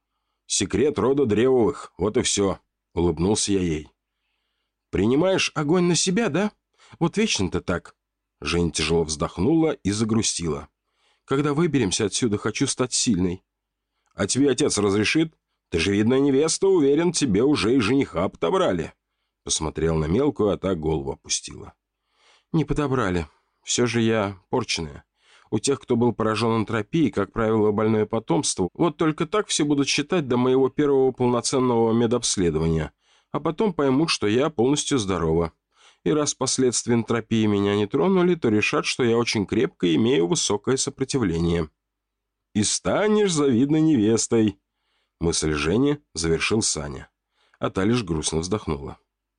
«Секрет рода Древовых, вот и все», — улыбнулся я ей. «Принимаешь огонь на себя, да? Вот вечно ты так». Женя тяжело вздохнула и загрустила. «Когда выберемся отсюда, хочу стать сильной». «А тебе отец разрешит? Ты же видная невеста, уверен, тебе уже и жениха подобрали». Посмотрел на мелкую, а та голову опустила. «Не подобрали. Все же я порченная. У тех, кто был поражен антропией, как правило, больное потомство. Вот только так все будут считать до моего первого полноценного медобследования. А потом поймут, что я полностью здорова. И раз последствия антропии меня не тронули, то решат, что я очень крепко имею высокое сопротивление». «И станешь завидной невестой», — мысль Жени завершил Саня. А та лишь грустно вздохнула.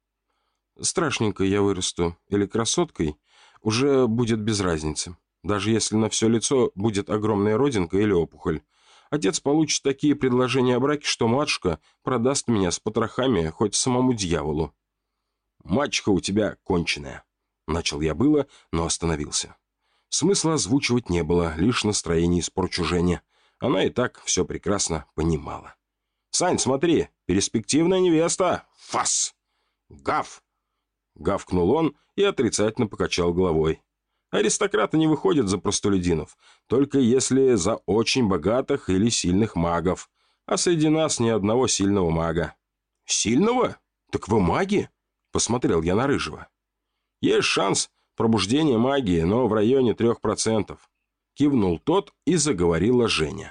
«Страшненькой я вырасту или красоткой, уже будет без разницы. Даже если на все лицо будет огромная родинка или опухоль. Отец получит такие предложения о браке, что матушка продаст меня с потрохами хоть самому дьяволу». «Мачеха у тебя конченая», — начал я было, но остановился. Смысла озвучивать не было, лишь настроение испорчу Жене. Она и так все прекрасно понимала. «Сань, смотри, перспективная невеста! Фас! Гав!» Гавкнул он и отрицательно покачал головой. «Аристократы не выходят за простолюдинов, только если за очень богатых или сильных магов. А среди нас ни одного сильного мага». «Сильного? Так вы маги?» — посмотрел я на Рыжего. «Есть шанс пробуждения магии, но в районе трех процентов». Кивнул тот и заговорила Женя.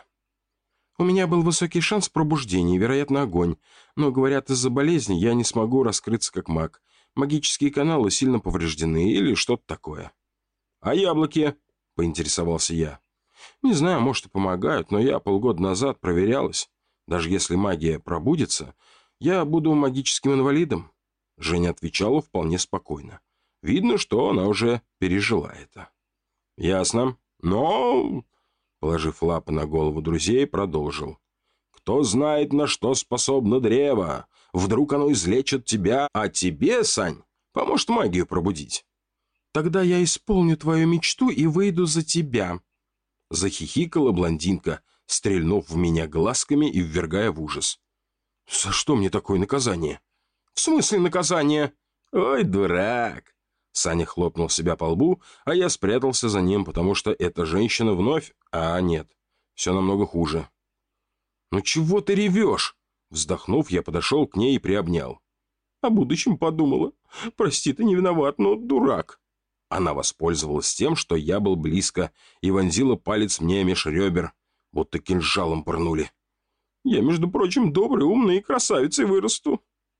«У меня был высокий шанс пробуждения, вероятно, огонь. Но, говорят, из-за болезни я не смогу раскрыться как маг. Магические каналы сильно повреждены или что-то такое». «А яблоки?» — поинтересовался я. «Не знаю, может, и помогают, но я полгода назад проверялась. Даже если магия пробудится, я буду магическим инвалидом». Женя отвечала вполне спокойно. Видно, что она уже пережила это. «Ясно. Но...» Положив лапы на голову друзей, продолжил. «Кто знает, на что способно древо? Вдруг оно излечит тебя, а тебе, Сань, поможет магию пробудить». «Тогда я исполню твою мечту и выйду за тебя», — захихикала блондинка, стрельнув в меня глазками и ввергая в ужас. «За что мне такое наказание?» «В смысле наказание?» «Ой, дурак!» Саня хлопнул себя по лбу, а я спрятался за ним, потому что эта женщина вновь... А нет, все намного хуже. «Ну чего ты ревешь?» Вздохнув, я подошел к ней и приобнял. «О будущем подумала. Прости, ты не виноват, но дурак». Она воспользовалась тем, что я был близко, и вонзила палец мне меж ребер, будто кинжалом пырнули. «Я, между прочим, добрый, умный и красавицей вырасту».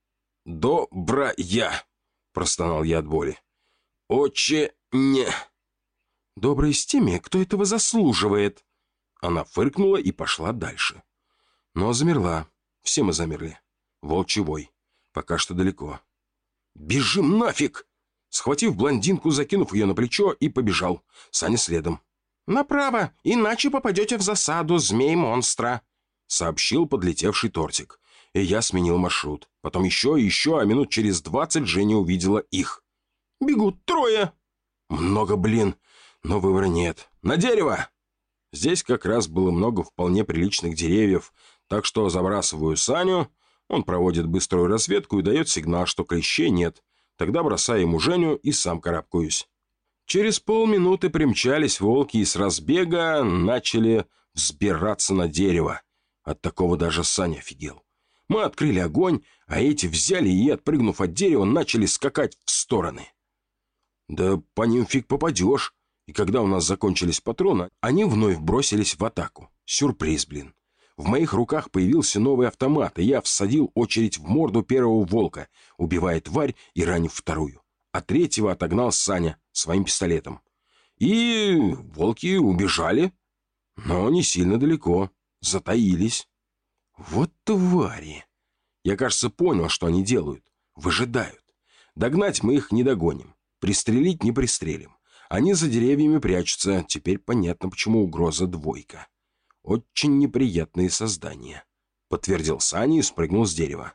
«Добрая!» – простонал я от боли. «Очень не...» «Добрый с теми, кто этого заслуживает». Она фыркнула и пошла дальше. Но замерла. Все мы замерли. Волчий вой. Пока что далеко. «Бежим нафиг!» Схватив блондинку, закинув ее на плечо, и побежал. Саня следом. «Направо, иначе попадете в засаду змей-монстра», — сообщил подлетевший тортик. И я сменил маршрут. Потом еще и еще, а минут через двадцать Женя увидела их. «Бегут трое!» «Много, блин, но выбора нет. На дерево!» Здесь как раз было много вполне приличных деревьев, так что забрасываю Саню, он проводит быструю разведку и дает сигнал, что клещей нет. Тогда бросаю ему Женю и сам карабкаюсь. Через полминуты примчались волки и с разбега начали взбираться на дерево. От такого даже Саня офигел. Мы открыли огонь, а эти взяли и, отпрыгнув от дерева, начали скакать в стороны. Да по ним фиг попадешь. И когда у нас закончились патроны, они вновь бросились в атаку. Сюрприз, блин. В моих руках появился новый автомат, и я всадил очередь в морду первого волка, убивая тварь и ранив вторую. А третьего отогнал Саня своим пистолетом. И волки убежали, но не сильно далеко, затаились. Вот твари! Я, кажется, понял, что они делают. Выжидают. Догнать мы их не догоним, пристрелить не пристрелим. Они за деревьями прячутся. Теперь понятно, почему угроза двойка. Очень неприятные создания», — подтвердил Саня и спрыгнул с дерева.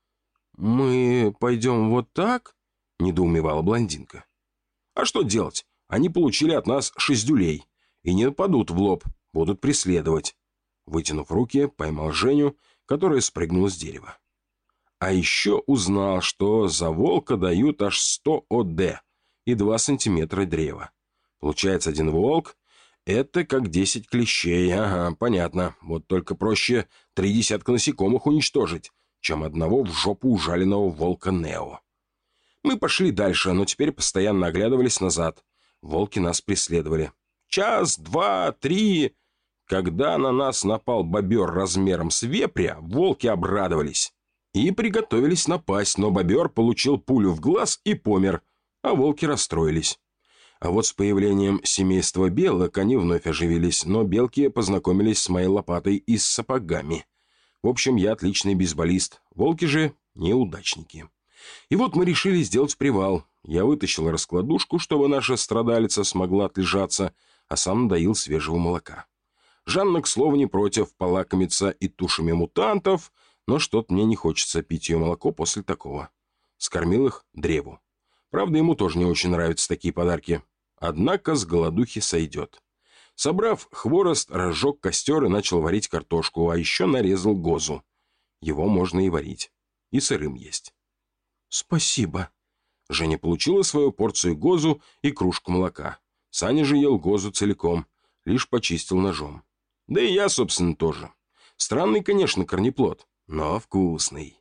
«Мы пойдем вот так?» — недоумевала блондинка. «А что делать? Они получили от нас шесть дюлей и не нападут в лоб, будут преследовать». Вытянув руки, поймал Женю, которая спрыгнула с дерева. А еще узнал, что за волка дают аж сто о дэ и два сантиметра древа. Получается, один волк — это как десять клещей. Ага, понятно. Вот только проще три десятка насекомых уничтожить, чем одного в жопу ужаленного волка Нео. Мы пошли дальше, но теперь постоянно оглядывались назад. Волки нас преследовали. Час, два, три... Когда на нас напал бобер размером с вепря, волки обрадовались и приготовились напасть, но бобер получил пулю в глаз и помер, а волки расстроились. А вот с появлением семейства белок они вновь оживились, но белки познакомились с моей лопатой и с сапогами. В общем, я отличный бейсболист, волки же неудачники. И вот мы решили сделать привал. Я вытащил раскладушку, чтобы наша страдалица смогла отлежаться, а сам доил свежего молока. Жанна, к слову, не против полакомиться и тушами мутантов, но что-то мне не хочется пить ее молоко после такого. Скормил их древу. Правда, ему тоже не очень нравятся такие подарки. Однако с голодухи сойдет. Собрав хворост, разжег костер и начал варить картошку, а еще нарезал гозу. Его можно и варить. И сырым есть. «Спасибо». Женя получила свою порцию гозу и кружку молока. Саня же ел гозу целиком, лишь почистил ножом. Да и я, собственно, тоже. Странный, конечно, корнеплод, но вкусный.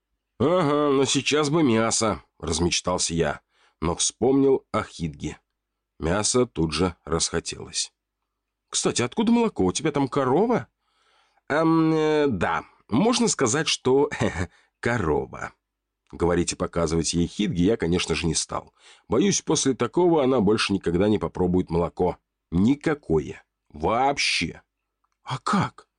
«Ага, но сейчас бы мясо», — размечтался я, но вспомнил о Хидге. Мясо тут же расхотелось. «Кстати, откуда молоко? У тебя там корова?» «Эм, э, да, можно сказать, что корова». Говорить и показывать ей Хидге я, конечно же, не стал. Боюсь, после такого она больше никогда не попробует молоко. Никакое. Вообще. «А как?»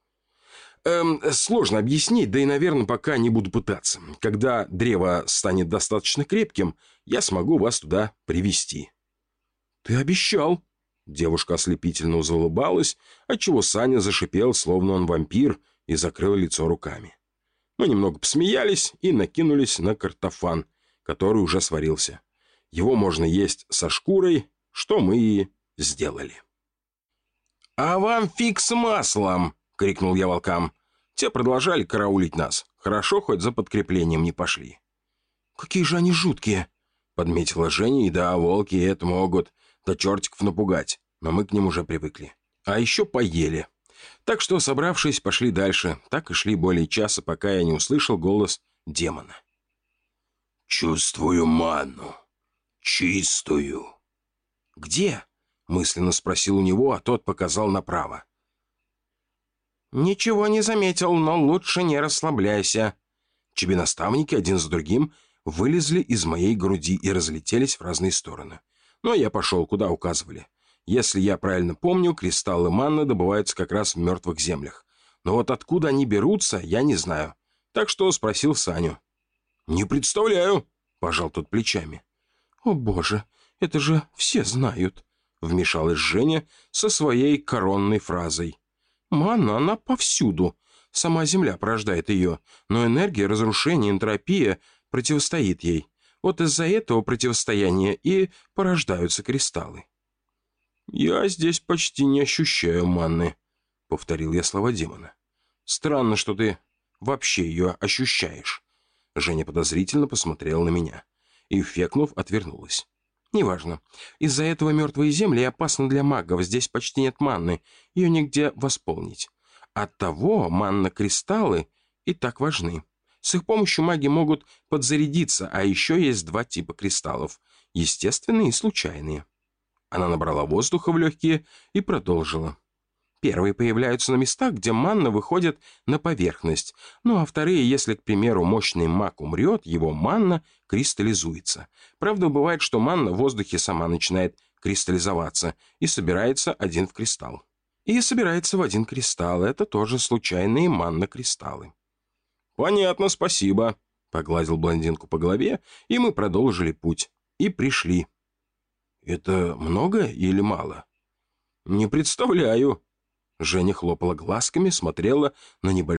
Эм, сложно объяснить, да и, наверное, пока не буду пытаться. Когда древо станет достаточно крепким, я смогу вас туда привести. «Ты обещал!» Девушка ослепительно заулыбалась, отчего Саня зашипел, словно он вампир, и закрыл лицо руками. Мы немного посмеялись и накинулись на картофан, который уже сварился. Его можно есть со шкурой, что мы и сделали. «А вам фиг с маслом!» — крикнул я волкам. Те продолжали караулить нас. Хорошо, хоть за подкреплением не пошли. «Какие же они жуткие!» — подметила Женя. И да, волки это могут до чертиков напугать, но мы к ним уже привыкли. А еще поели. Так что, собравшись, пошли дальше. Так и шли более часа, пока я не услышал голос демона. «Чувствую манну. Чистую». «Где?» — мысленно спросил у него, а тот показал направо. «Ничего не заметил, но лучше не расслабляйся». Чебе-наставники один за другим вылезли из моей груди и разлетелись в разные стороны. Но я пошел, куда указывали. Если я правильно помню, кристаллы манны добываются как раз в мертвых землях. Но вот откуда они берутся, я не знаю. Так что спросил Саню. «Не представляю», — пожал тот плечами. «О боже, это же все знают», — вмешалась Женя со своей коронной фразой. «Манна, она повсюду. Сама Земля порождает ее, но энергия разрушения, энтропия противостоит ей. Вот из-за этого противостояния и порождаются кристаллы». «Я здесь почти не ощущаю манны», — повторил я слова демона. «Странно, что ты вообще ее ощущаешь». Женя подозрительно посмотрела на меня и, фекнув, отвернулась. «Неважно. Из-за этого мертвые земли опасны для магов. Здесь почти нет манны. Ее нигде восполнить. Оттого манна-кристаллы и так важны. С их помощью маги могут подзарядиться, а еще есть два типа кристаллов. Естественные и случайные». Она набрала воздуха в легкие и продолжила. Первые появляются на местах, где манна выходит на поверхность. Ну а вторые, если, к примеру, мощный маг умрет, его манна кристаллизуется. Правда, бывает, что манна в воздухе сама начинает кристаллизоваться и собирается один в кристалл. И собирается в один кристалл. Это тоже случайные манна-кристаллы. «Понятно, спасибо», — погладил блондинку по голове, и мы продолжили путь. И пришли. Это много или мало? Не представляю. Женя хлопала глазками, смотрела на небольшой